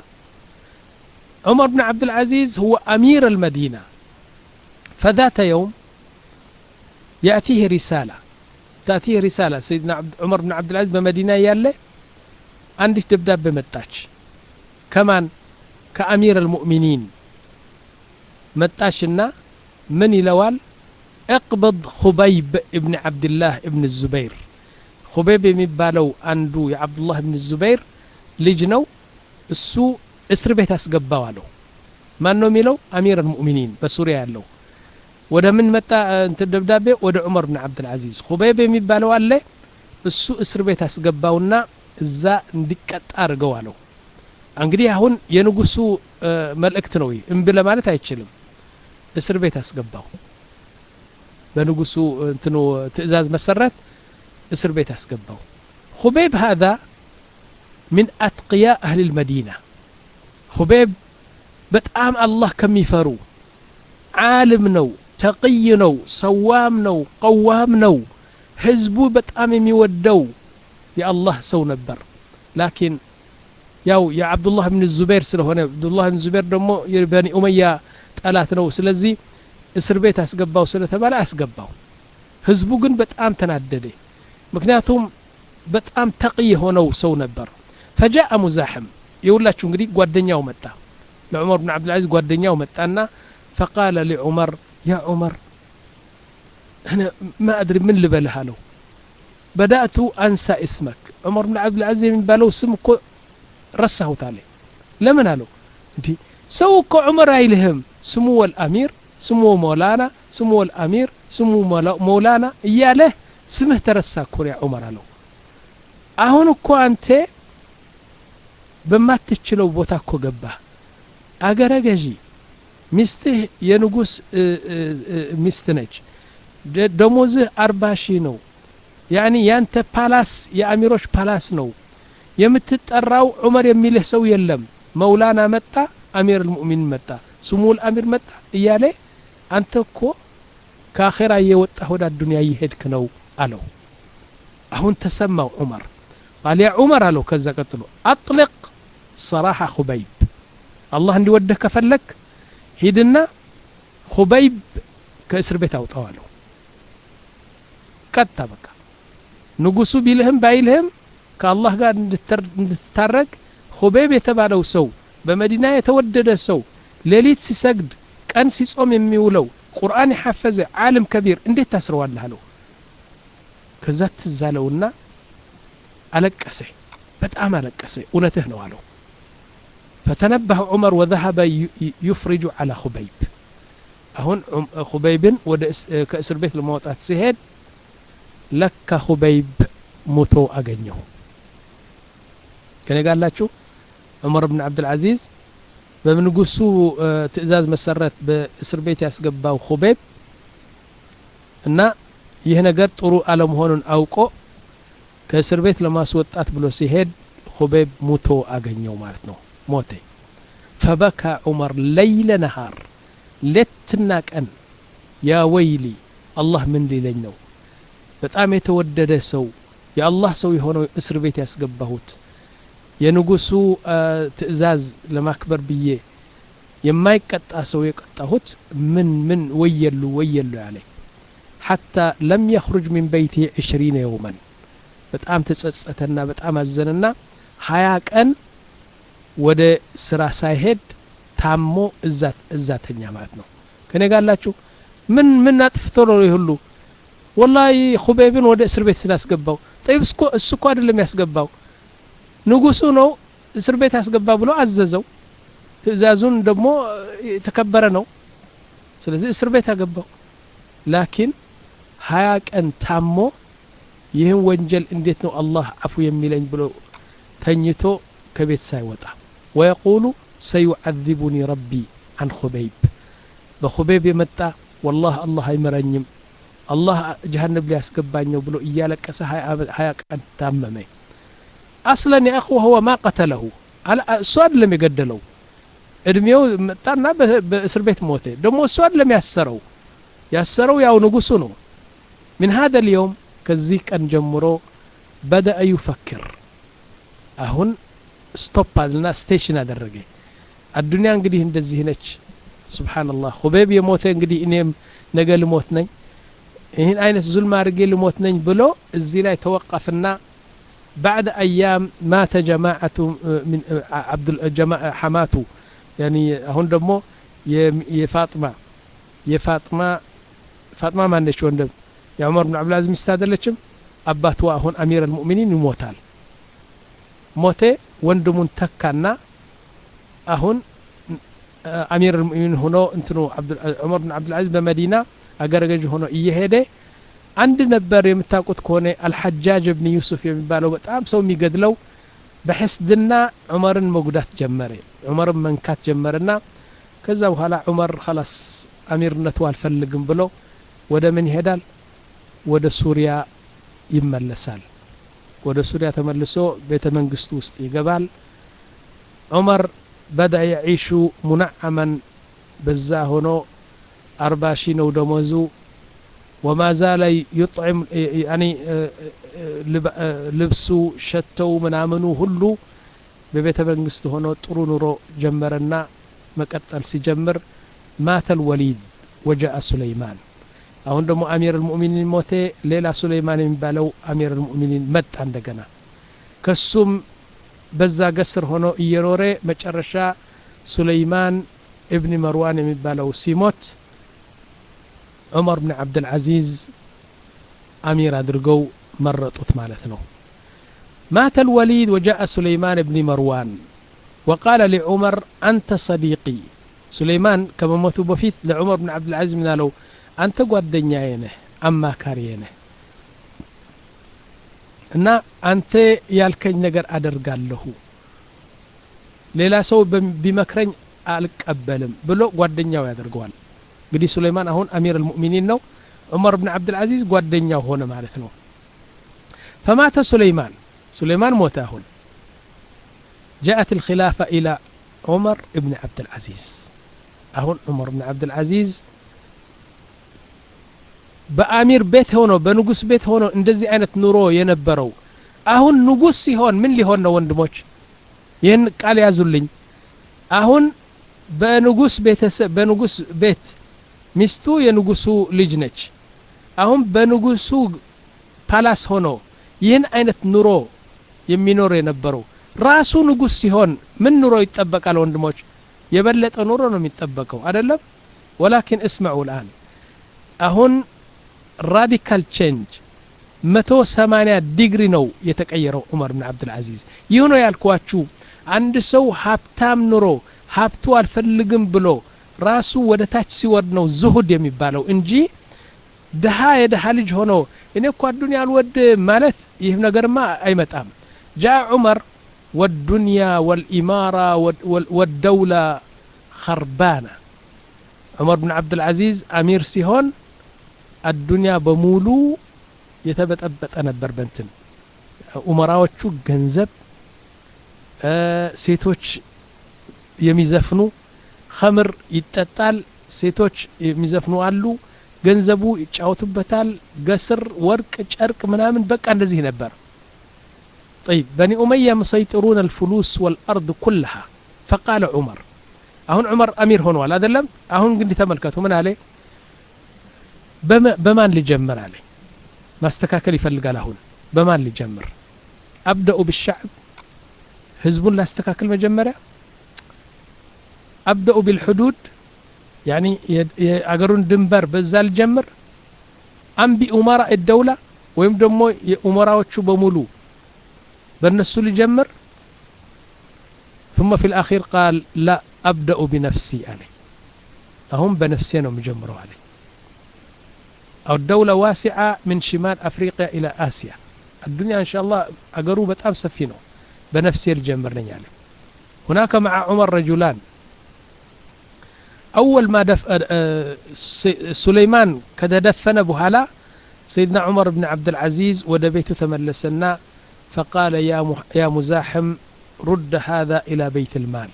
عمر بن عبد العزيز هو أمير المدينة فذات يوم يأتيه رسالة تأتيه رسالة سيدنا عمر بن عبد العزيز بمدينة يالله عندك دبداب بمتاش كمان كأمير المؤمنين متاشنا من يلوال اقبض خبيب ابن عبد الله ابن الزبير خبيب يمبالو عنده يا عبد الله بن الزبير لجنو السو እስር ቤት አስገባው አለው ማን ነው የሚለው አሚር المؤمنين በሱሪያ ያለው ወደ ምን መጣ እንት ደብዳቤ ወደ ዑመር ብን አብዱል አዚዝ ኹበይብ የሚባለው አለ እሱ እስር ቤት አስገባውና እዛ እንዲቀጣ አርገው አለው እንግዲህ አሁን የንጉሱ መልእክት ነው ይሄ እንብለ ማለት አይችልም እስር ቤት አስገባው በንጉሱ እንትኑ ትእዛዝ መሰረት እስር ቤት አስገባው ኹበይብ هذا من أتقياء أهل المدينة خبيب بتأم الله كم يفرو عالم نو تقي نو صوام نو قوام نو حزبو بتأم يودو يا الله سو نبر لكن ياو يا عبد الله بن الزبير سلهونه عبد الله بن الزبير دمو بني أمية طلعت نو سلازي እስር ቤት አስገባው ስለተባለ አስገባው ህዝቡ ግን በጣም ተናደደ ምክንያቱም በጣም ተቅይ ሆነው ሰው ነበር فجاء مزاحم يقوللاችሁ እንግዲህ ጓደኛው መጣ ለዑመር ብን አብዱል አዚዝ ጓደኛው መጣና فقال لعمر يا عمر انا ما ادري من ልበልህ አለው بدأت انسى اسمك عمر بن عبد العزيز የሚባለው ስም እኮ ረሳሁት አለ ለምን አለው እንዴ ሰው እኮ ዑመር አይልህም ስሙ ወልአሚር ስሙ ሞላና ስሙ ወልአሚር ስሙ ሞላና እያለ ስምህ ተረሳ እኮ ያ ዑመር አለው አሁን እኮ አንተ በማትችለው ቦታ እኮ ገባ አገረ ገዢ ሚስትህ የንጉስ ሚስት ነች ደሞዝህ አርባ ሺህ ነው ያኒ ያንተ ፓላስ የአሚሮች ፓላስ ነው የምትጠራው ዑመር የሚልህ ሰው የለም መውላና መጣ አሚር المؤمنين መጣ ስሙል አሚር መጣ እያለ አንተ እኮ ከአኺራ የወጣህ ወደ ዱንያ ይሄድክ ነው አለው አሁን ተሰማው ዑመር قال يا عمر አለው ከዛ ቀጥሎ اطلق صراحه خبيب الله እንዲ ወደህ ከፈለክ ሂድና خبيب ከእስር ቤት አውጣው አለው ቀጣ በቃ ንጉሱ ቢልህም ባይልህም ከአላህ ጋር እንድትታረቅ خبيب የተባለው ሰው በመዲና የተወደደ ሰው ሌሊት ሲሰግድ ቀን ሲጾም የሚውለው ቁርአን ይሐፈዘ ዓለም ከቢር እንዴት ታስረዋለህ አለው ከዛ ተዛለውና አለቀሰ በጣም አለቀሰ እውነትህ ነው አለው فتنبه عمر وذهب يفرج على خبيب አሁን خبيبን ወደ ከእስር ቤት ለማውጣት ሲሄድ ለካ خبيب ሞቶ አገኘው ከነጋላችሁ ዑመር ብን አብዱል አዚዝ በንጉሱ ትእዛዝ መሰረት በእስር ቤት ያስገባው خبيب እና ይህ ነገር ጥሩ አለመሆኑን አውቆ ከእስር ቤት ለማስወጣት ብሎ ሲሄድ خبيب ሞቶ አገኘው ማለት ነው ሞተ فبكى عمر ليل نهار لتنا ቀን يا ويلي الله ምን ሊለኝ ነው በጣም የተወደደ ሰው የአላህ ሰው የሆነው እስር ቤት ያስገባሁት የንጉሱ ትእዛዝ ለማክበር ብዬ የማይቀጣ ሰው የቀጣሁት ምን ምን ወየሉ ወየሉ ያለኝ حتى لم يخرج من بيته عشرين يوما በጣም ተጸጸተና በጣም አዘነና ሀያ ቀን ወደ ስራ ሳይሄድ ታሞ እዛት እዛተኛ ማለት ነው ከኔ ጋላችሁ ምን ምን አጥፍቶ ነው ይሁሉ والله ኹበይብን ወደ እስር ቤት ስላስገባው طيب እስኮ እሱ እኮ አይደለም ያስገባው ንጉሱ ነው እስር ቤት ያስገባ ብሎ አዘዘው ትእዛዙን ደግሞ ተከበረ ነው ስለዚህ እስር ቤት አገባው ላኪን ሀያ ቀን ታሞ ይህን ወንጀል እንዴት ነው አላህ አፉ የሚለኝ ብሎ ተኝቶ ከቤት ሳይወጣ ويقول سيعذبني ربي عن خبيب بخبيب يمጣ والله الله አይመረኝም الله جهنم ሊያስገባኝ ነው ብሎ እያለቀሰ ሀያ ቀን ታመመ اصلا يا اخو هو ما قتله على السؤال لم يقدلوا እድሜው መጣና በእስር ቤት ሞተ ደሞ እሱ አይደለም ያሰረው ያሰረው ያው ንጉሱ ነው من هذا اليوم ከዚህ ቀን ጀምሮ بدا يفكر አሁን ስቶፕ አለና ስቴሽን አደረገ አዱንያ እንግዲህ እንደዚህ ነች ሱብሃንአላህ ኹበይብ የሞተ እንግዲህ እኔም ነገ ልሞት ነኝ ይሄን አይነት ዙልም አድርጌ ልሞት ነኝ ብሎ እዚህ ላይ ተወቀፈና بعد ايام مات جماعه من عبد الجماعه حماته يعني هون دمو يفاطمه يفاطمه فاطمه ما نش وندم يا عمر بن عبد العزيز مستادلچم اباتوا هون امير المؤمنين يموتال موته ወንድሙን ተካና አሁን አሚር المؤمنين ሆኖ እንትኑ አብዱ ዑመር ብን አብዱል አዚዝ በመዲና አገረገጅ ሆኖ እየሄደ አንድ ነበር የምታውቁት ከሆነ አልሐጃጅ ኢብኑ ዩሱፍ የሚባለው በጣም ሰው የሚገድለው በሕስድና ዑመርን መጉዳት ጀመረ ዑመርን መንካት ጀመረና ከዛ በኋላ ዑመር خلاص አሚርነቱ አልፈልግም ብሎ ወደ ምን ይሄዳል ወደ ሱሪያ ይመለሳል ወደ ሱሪያ ተመልሶ ቤተ መንግስቱ ውስጥ ይገባል ዑመር بدا يعيش منعما በዛ ሆኖ أربعين ሺህ ነው ደሞዙ وما زال يطعم يعني ልብሱ ሸተው ምናምኑ ሁሉ በቤተ መንግስት ሆኖ ጥሩ ኑሮ ጀመረና መቀጠል ሲጀምር مات الوليد وجاء سليمان አሁን ደግሞ አሚር المؤمنين ሞተ ሌላ ሱለይማን የሚባለው አሚር المؤمنين መጣ እንደገና ከሱም በዛ ገስር ሆኖ እየኖረ መጨረሻ ሱለይማን ابن مروان የሚባለው ሲሞት ዑመር ብን አብዱል አዚዝ አሚር አድርገው መረጡት ማለት ነው مات الوليد وجاء سليمان ابن مروان وقال لعمر أنت صديقي سليمان كما موتوا بفيت لعمر بن عبد العزيز من قالوا أنت ጓደኛዬ ነህ አማካሪዬ ነህ እና አንተ ያልከኝ ነገር አደርጋለሁ ሌላ ሰው ቢመክረኝ አልቀበልም ብሎ ጓደኛው ያደርገዋል እንግዲህ ሱለይማን አሁን አሚር المؤمنين ነው ዑመር ብን አብዱል አዚዝ ጓደኛው ሆነ ማለት ነው فمات سليمان سليمان موت አሁን جاءت الخلافة إلى عمر بن عبد العزيز አሁን ዑመር ብን አብዱል አዚዝ በአሚር ቤት ሆኖ በንጉስ ቤት ሆኖ እንደዚህ አይነት ኑሮ የነበረው አሁን ንጉስ ሲሆን ምን ሊሆን ነው ወንድሞች ይሄን ቃል ያዙልኝ አሁን በንጉስ ቤተሰብ በንጉስ ቤት ሚስቱ የንጉሱ ልጅ ነች አሁን በንጉሱ ፓላስ ሆኖ ይሄን አይነት ኑሮ የሚኖር የነበረው ራሱ ንጉስ ሲሆን ምን ኑሮ ይጠበቃል ወንድሞች የበለጠ ኑሮ ነው የሚጠበቀው አይደለም ولكن اسمعوا الآن አሁን ራዲካል ቼንጅ መቶ ሰማንያ ዲግሪ ነው የተቀየረው ዑመር ብን አብዱል አዚዝ ይህ ነው ያልኳችሁ አንድ ሰው ሀብታም ኑሮ ሀብቱ አልፈልግም ብሎ ራሱ ወደ ታች ሲወርድ ነው ዙሁድ የሚባለው እንጂ ደሃ የደሃ ልጅ ሆኖ እኔ እኮ አዱንያ አልወድ ማለት ይህ ነገርማ አይመጣም جاء عمر والدنيا والإمارة والدولة خربانة عمر بن عبد العزيز أمير سيهون الدنيا بمولو يتبتبت أنا بربنتن أمراوتشو جنزب أه سيتوش يميزفنو خمر يتتال سيتوش يميزفنو قالو جنزبو يتشاوتبتال قصر ورق شرق منامن بك عند ذي نبر طيب بني أمية مسيطرون الفلوس والأرض كلها فقال عمر አሁን ዑመር አሚር ሆኗል አይደለም አሁን ግን ተመልከቱ ምን አለ በማን ሊጀምር አለ ማስተካከል ይፈልጋል አሁን በማን ሊጀምር አብደኡ بالشعب ህዝቡን ላስተካከል መጀመሪያ አብደኡ بالحدود يعني የአገሩን ድንበር በዛ ልጀምር አም ቢኡመራ الدولة ወይም ደግሞ የኡመራዎቹ በሙሉ በእነሱ ልጀምር ثم في الأخير قال لا أبدأ بنفسي عليه أهم بنفسي نوم يجمروا عليه أو الدولة واسعة من شمال أفريقيا إلى آسيا الدنيا إن شاء الله أقروا بتأم سفينه بنفسي الجمر عليه هناك مع عمر رجلان أول ما دف سليمان كذا دفن بهلا سيدنا عمر بن عبد العزيز ودبيته تملسنا فقال يا يا مزاحم رد هذا إلى بيت المال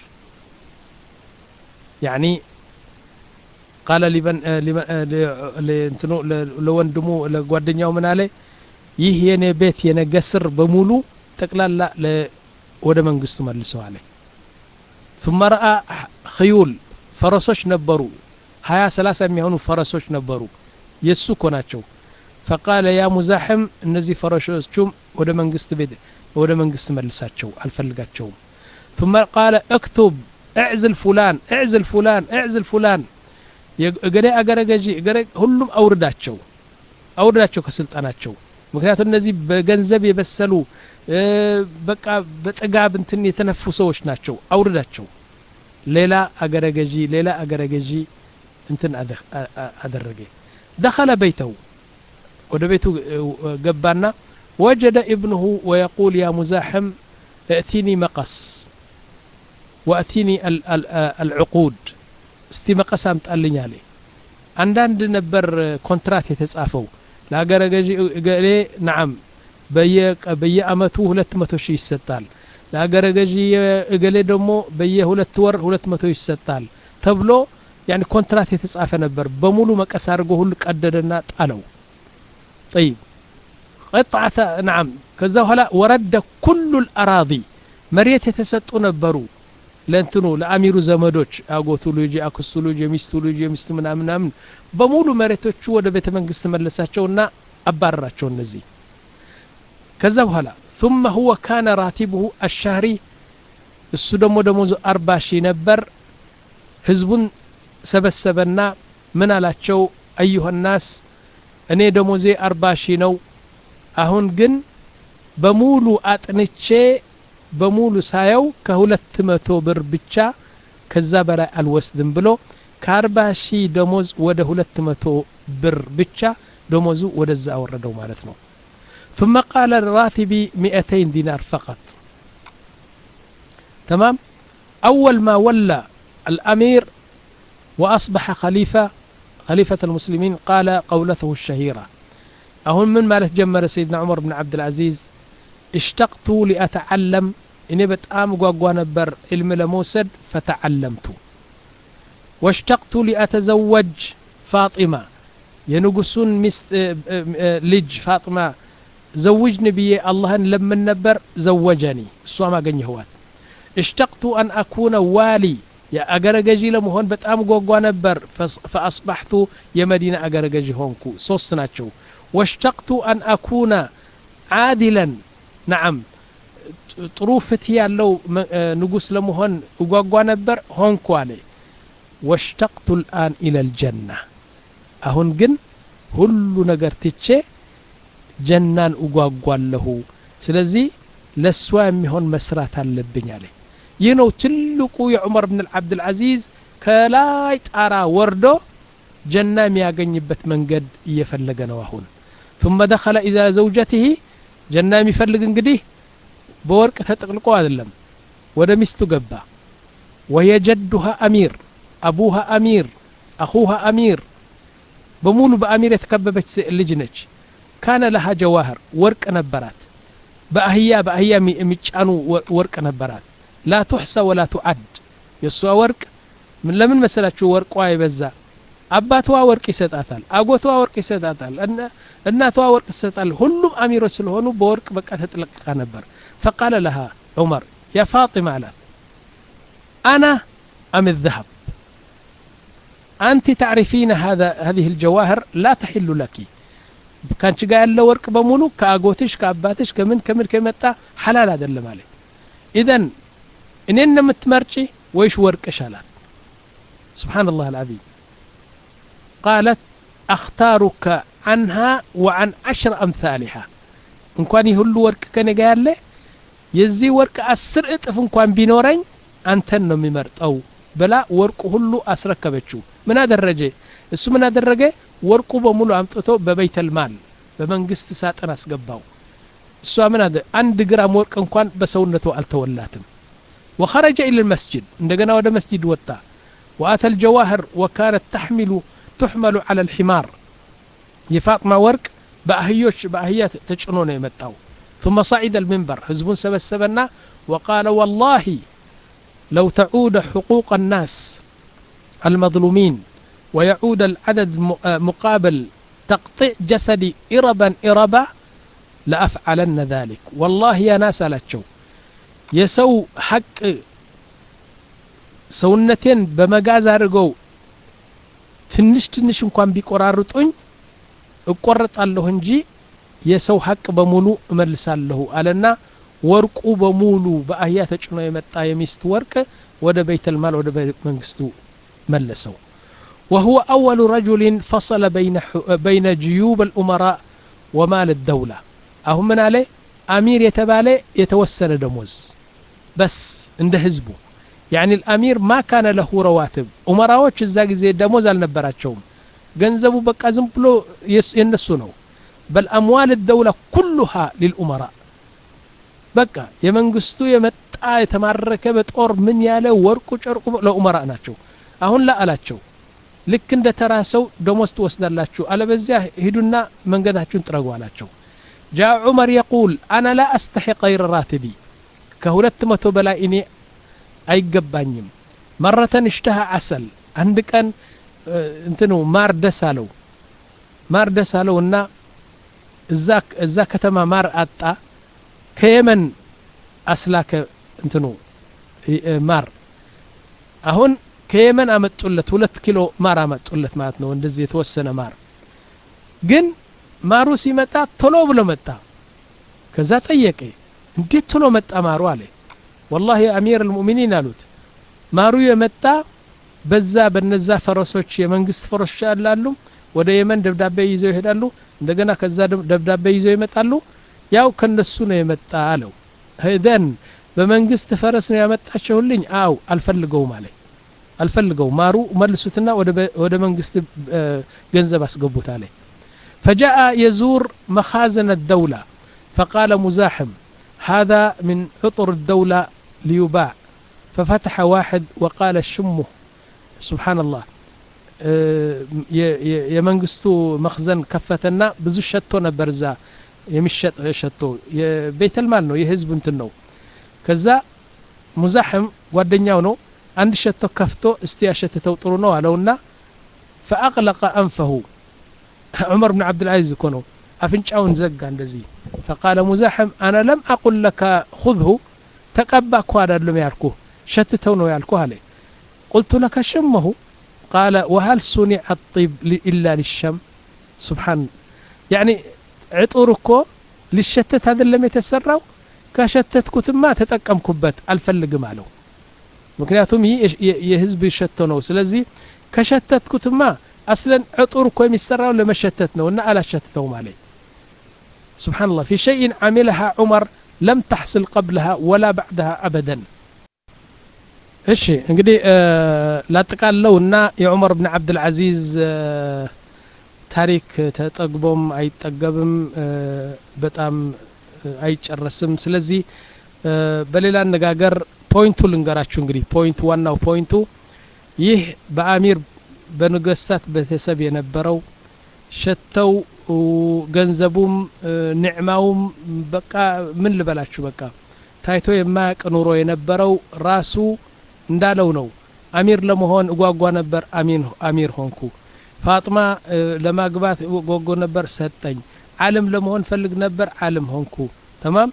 يعني قال لبن لنتنو لوندمو لጓደኛው ምን አለ ይህ የኔ ቤት የኔ ገስር በሙሉ ጠቅላላ ወደ መንግስቱ መልሰው አለ ثم راى خيول ፈረሶች ነበሩ ሀያ ሰላሳ የሚሆኑ ፈረሶች ነበሩ የሱ ኮናቸው فقال يا مزاحم እነዚህ ፈረሶችም ወደ መንግስት ቤት ወደ መንግስት መልሳቸው አልፈልጋቸውም ثم قال اكتب اعزل فلان اعزل فلان اعزل فلان የገሬ አገረገጂ ገሬ ሁሉም አውርዳቸው አውርዳቸው ከስልጣናቸው ምክንያቱም እነዚህ በገንዘብ የበሰሉ በቃ በጥጋብ እንትን የተነፉ ሰዎች ናቸው አውርዳቸው ሌላ አገረገጂ ሌላ አገረገጂ እንትን አደረገ دخل بيته ወደ ቤቱ ገባና وجد ابنه ويقول يا مزاحم ائتني مقص واتيني العقود እስቲ መቀስ አምጣልኝ አለ አንዳንድ ነበር ኮንትራት የተጻፈው ለአገረገጂ ገሌ نعم በየአመቱ ሁለት መቶ ሺህ ይሰጣል ለአገረገጂ ገሌ ደግሞ በየሁለት ወር ሁለት መቶ ይሰጣል ተብሎ يعني ኮንትራት የተጻፈ ነበር በሙሉ መቀስ አድርጎ ሁሉ ቀደደና ጣለው طيب قطعه نعم ከዛ በኋላ ወረደ كل الاراضي መሬት የተሰጡ ነበሩ ለእንትኑ ለአሚሩ ዘመዶች አጎቱ ልጅ አክስቱ ልጅ ሚስቱ ልጅ ሚስቱ ምናምን ምናምን በሙሉ መሬቶቹ ወደ ቤተ መንግስት መለሳቸውና አባረራቸው እነዚህ ከዛ በኋላ ثم هو كان راتبه الشهري እሱ ደግሞ ደሞዙ አርባ ሺህ ነበር ህዝቡን ሰበሰበና ምን አላቸው ايها الناس እኔ ደሞዜ አርባ ሺህ ነው አሁን ግን በሙሉ አጥንቼ በሙሉ ሳየው ከሁለት መቶ ብር ብቻ ከዛ በላይ አልወስድም ብሎ ከአርባ ሺህ ደሞዝ ወደ ሁለት መቶ ብር ብቻ ደሞዙ ወደዛ አወረደው ማለት ነው ثم قال راتبي مئتين دينار فقط تمام أول ما ولى الأمير وأصبح خليفة خليفة المسلمين قال قولته الشهيرة أهون من مالت جمر سيدنا عمر بن عبد العزيز اشتقت لأتعلم إني بتأم قوى نبر علم لموسد فتعلمت واشتقت لأتزوج فاطمة ينقصون مست لج فاطمة زوجني بي الله لما نبر زوجني الصوما قني هوات اشتقت أن أكون والي يا أجرجي لمهون بتأم قوى نبر فأصبحت يا مدينة أجرجي هونكو صوصناتشو واشتقت أن أكون عادلا نعم طروفتي ያለው ንጉስ ለመሆን እጓጓ ነበር ሆንኩ አለ واشتقت الآن إلى الجنة አሁን ግን ሁሉ ነገር ትቼ ጀናን እጓጓለሁ ስለዚህ ለሷ የሚሆን መስራት አለብኝ አለ ይህ ነው ትልቁ የዑመር ብን አብድ العزيز ከላይ ጣራ ወርዶ ጀና የሚያገኝበት መንገድ እየፈለገ ነው አሁን ثم دخل إلى زوجته ጀና የሚፈልግ እንግዲህ በወርቅ ተጠቅልቆ አይደለም ወደ ሚስቱ ገባ وهي جدها أمير أبوها أمير أخوها أمير በሙሉ በአሚር የተከበበች ልጅ ነች كان لها جواهر ወርቅ ነበራት በአህያ በአህያ የሚጫኑ ወርቅ ነበራት لا تحصى ولا تعد የሷ ወርቅ ምን ለምን መሰላችሁ ወርቋ ይበዛ አባቷ ወርቅ ይሰጣታል አጎቷ ወርቅ ይሰጣታል እናቷ ወርቅ ይሰጣል ሁሉም አሚሮች ስለሆኑ በወርቅ በቃ ተጥለቀቀ ነበር فقال لها عمر يا فاطمة على أنا أم الذهب أنت تعرفين هذا هذه الجواهر لا تحل لك كان شجع له ورق بمولو كأجوتش كأباتش كمن كمن كمتا حلال هذا اللي مالي إذن إننا متمرشي ويش ورق شلال سبحان الله العظيم قالت أختارك عنها وعن عشر أمثالها إن كان يهلو ورق كان قال له يزي ورق أسر إطف إن كان بينورين أنتن ممرت أو بلا ورق هلو أسركبتشو من هذا الرجل السو من هذا الرجل ورق بمولو أمطتو ببيت المال بمنقست ساتنا أسقباو السو من هذا عند جرام ورق إن كان بسونته التولاتم وخرج إلى المسجد عندنا وده مسجد وطا وأتى الجواهر وكانت تحمل تحمل على الحمار يفاطمة ورق بأهيوش بأهيات تجنون يمتاو ثم صعد المنبر حزبون سبا السبنا وقال والله لو تعود حقوق الناس المظلومين ويعود العدد مقابل تقطيع جسدي إربا إربا لأفعلن ذلك والله يا ناس ألتشو يسو حق سونتين بمجاز أرجو ትንሽ ትንሽ እንኳን ቢቆራርጡኝ እቆርጣለሁ እንጂ የሰው ሐቅ በሙሉ እመልሳለሁ አለና ወርቁ በሙሉ በአህያ ተጭኖ የመጣ የሚስት ወርቅ ወደ ቤተል ማል ወደ መንግስቱ መለሰው وهو أول رجل فصل بين بين جيوب الأمراء ومال الدولة أهم من عليه أمير يتبالي يتوسن دموز بس عند حزبه يعني الأمير ما كان له رواتب أمراوش الزاق زي دموز النبراتشوم جنزبوا بقى زنبلو ينسونه بل أموال الدولة كلها للأمراء بقى يمنقستو يمتع يتمرك بتقر من ياله ورقو شرقو لأمراء ناتشو أهون لا ألاتشو لك اند تراسو دموز توسنا لاتشو ألا بزياه هدونا من قدهاتشو انترقوا لاتشو جاء عمر يقول أنا لا أستحق غير راتبي كهولت متو بلائني አይገባኝም مرة اشتهى عسل عندك أن انتنو مار دسالو مار دسالو እና እዛክ እዛ ከተማ ማር አጣ ከየመን አስላከ እንትኑ ማር አሁን ከየመን አመጡለት ሁለት ኪሎ ማር አመጡለት ማለት ነው እንደዚህ የተወሰነ ማር ግን ማሩ ሲመጣ ቶሎ ብሎ መጣ ከዛ ጠየቀ እንዴት ቶሎ መጣ ማሩ አለ والله يا أمير المؤمنين قالوت مارو يمتا بزا بنزا فرسوች የመንግስት ፈረሶች አላሉ ወደ የመን ደብዳቤ ይዘው ይሄዳሉ እንደገና ከዛ ደብዳቤ ይዘው ይመጣሉ ያው ከነሱ ነው የመጣ አለው ሄደን በመንግስት ፈረስ ነው ያመጣቸውልኝ አው አልፈልገው ማለት አልፈልገው ማሩ መልሱትና ወደ ወደ መንግስት ገንዘብ አስገቡት አለ فجاء يزور مخازن الدولة فقال مزاحم هذا من عطر الدولة ليباع ففتح واحد وقال شمه سبحان الله يمنقستو مخزن كفتنا بزو شتو نبرزا يمشط شتو بيت المال نو يهزب انتنو كذا مزاحم ጓደኛው ነው አንድ ሸቶ ከፍቶ እስቲ ያሸተተው ጥሩ ነው አለውና فأغلق أنفه عمر بن عبد العزيز كونو أفنشاون زقا እንደዚህ فقال مزاحم أنا لم أقل لك خذه تقبع كوادر لم ياركوه شتتو نو يالكوه عليه قلت لك شمه قال وهل صنع الطيب إلا للشم سبحان يعني عطوركو للشتت هذا اللي يتسرعوا كشتتكو ثم تتقم كبت الفلق ماله مكنياتهم يهزب يشتنو سلازي كشتتكو ثم أصلا عطوركو يمسرعوا لما شتتنو وإن ألا شتتو مالي سبحان الله في شيء عملها عمر لم تحصل قبلها ولا بعدها أبدا እሺ እንግዲህ ላጠቃለውና የዑመር ኢብኑ አብዱል አዚዝ ታሪክ ተጠግቦም አይጠገብም በጣም አይጨረስም ስለዚህ በሌላ አነጋገር ፖይንቱ ልንገራችሁ እንግዲህ ፖይንት ዋናው ፖይንቱ ይህ በአሚር በንገስታት ቤተሰብ የነበረው ሸተው ገንዘቡም ንዕማውም በቃ ምን ልበላችሁ በቃ ታይቶ የማያቅ ኑሮ የነበረው ራሱ እንዳለው ነው አሚር ለመሆን እጓጓ ነበር አሚን አሚር ሆንኩ ፋጥማ ለማግባት እጓጓ ነበር ሰጠኝ ዓለም ለመሆን ፈልግ ነበር ዓለም ሆንኩ تمام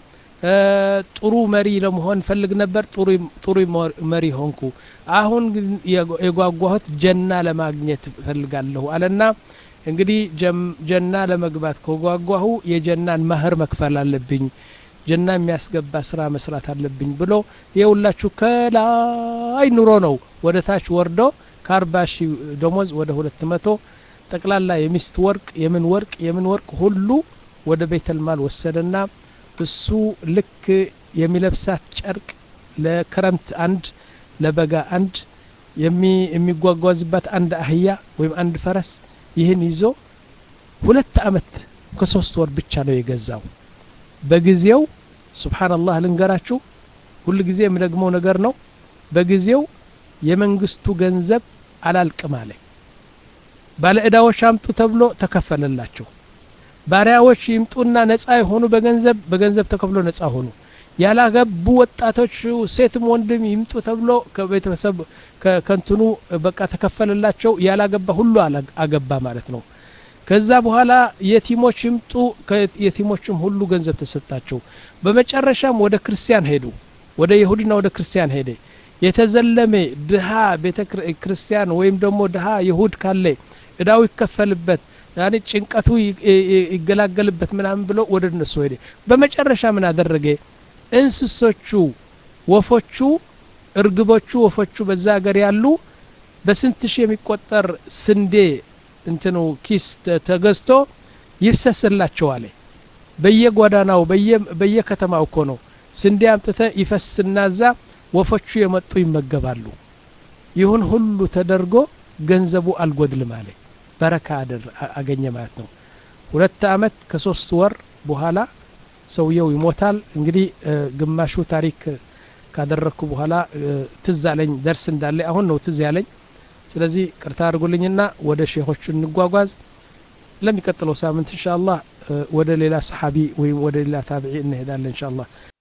ጥሩ መሪ ለመሆን ፈልግ ነበር ጥሩ ጥሩ መሪ ሆንኩ አሁን ግን የጓጓሁት ጀና ለማግኘት ፈልጋለሁ አለና እንግዲህ ጀና ለመግባት ከጓጓሁ የጀናን ማህር መክፈል አለብኝ ጀና የሚያስገባ ስራ መስራት አለብኝ ብሎ የውላችሁ ከላይ ኑሮ ነው ወደ ታች ወርዶ ከአርባ ሺህ ደሞዝ ወደ ሁለት መቶ ጠቅላላ የሚስት ወርቅ የምን ወርቅ የምን ወርቅ ሁሉ ወደ ቤተል ማል ወሰደና እሱ ልክ የሚለብሳት ጨርቅ ለክረምት አንድ ለበጋ አንድ የሚጓጓዝበት አንድ አህያ ወይም አንድ ፈረስ ይህን ይዞ ሁለት አመት ከሶስት ወር ብቻ ነው የገዛው በጊዜው ሱብሃንአላህ ልንገራችሁ ሁሉ ጊዜ የምደግመው ነገር ነው በጊዜው የመንግስቱ ገንዘብ አላልቅም አለ ባለዕዳዎች አምጡ ተብሎ ተከፈለላቸው ባሪያዎች ይምጡና ነፃ የሆኑ በገንዘብ በገንዘብ ተከፍሎ ነፃ ሆኑ ያላገቡ ወጣቶች ሴትም ወንድም ይምጡ ተብሎ ከቤተሰብ ከከንቱኑ በቃ ተከፈለላቸው ያላገባ ሁሉ አገባ ማለት ነው ከዛ በኋላ የቲሞች ይምጡ የቲሞችም ሁሉ ገንዘብ ተሰጣቸው በመጨረሻም ወደ ክርስቲያን ሄዱ ወደ ይሁድና ወደ ክርስቲያን ሄደ የተዘለመ ድሃ ቤተ ክርስቲያን ወይም ደግሞ ድሃ ይሁድ ካለ እዳው ይከፈልበት ያኔ ጭንቀቱ ይገላገልበት ምናምን ብሎ ወደ እነሱ ሄደ በመጨረሻ ምን አደረገ እንስሶቹ ወፎቹ እርግቦቹ ወፎቹ በዛ ሀገር ያሉ በስንት ሺህ የሚቆጠር ስንዴ እንትኑ ኪስ ተገዝቶ ይፍሰስላቸው አለ በየጓዳናው በየ በየከተማው እኮ ነው ስንዴ አምጥተ ይፈስናዛ ወፎቹ የመጡ ይመገባሉ ይሁን ሁሉ ተደርጎ ገንዘቡ አልጎድልም አለ በረካ አገኘ ማለት ነው ሁለት አመት ከሶስት ወር በኋላ ሰውየው ይሞታል እንግዲህ ግማሹ ታሪክ ካደረኩ በኋላ ትዝ አለኝ ደርስ እንዳለ አሁን ነው ትዝ ያለኝ ስለዚህ ቅርታ አድርጉልኝና ወደ ሼኾቹ እንጓጓዝ ለሚቀጥለው ሳምንት ኢንሻአላህ ወደ ሌላ ሰሃቢ ወይ ወደ ሌላ ታቢዒ እንሄዳለን ኢንሻአላህ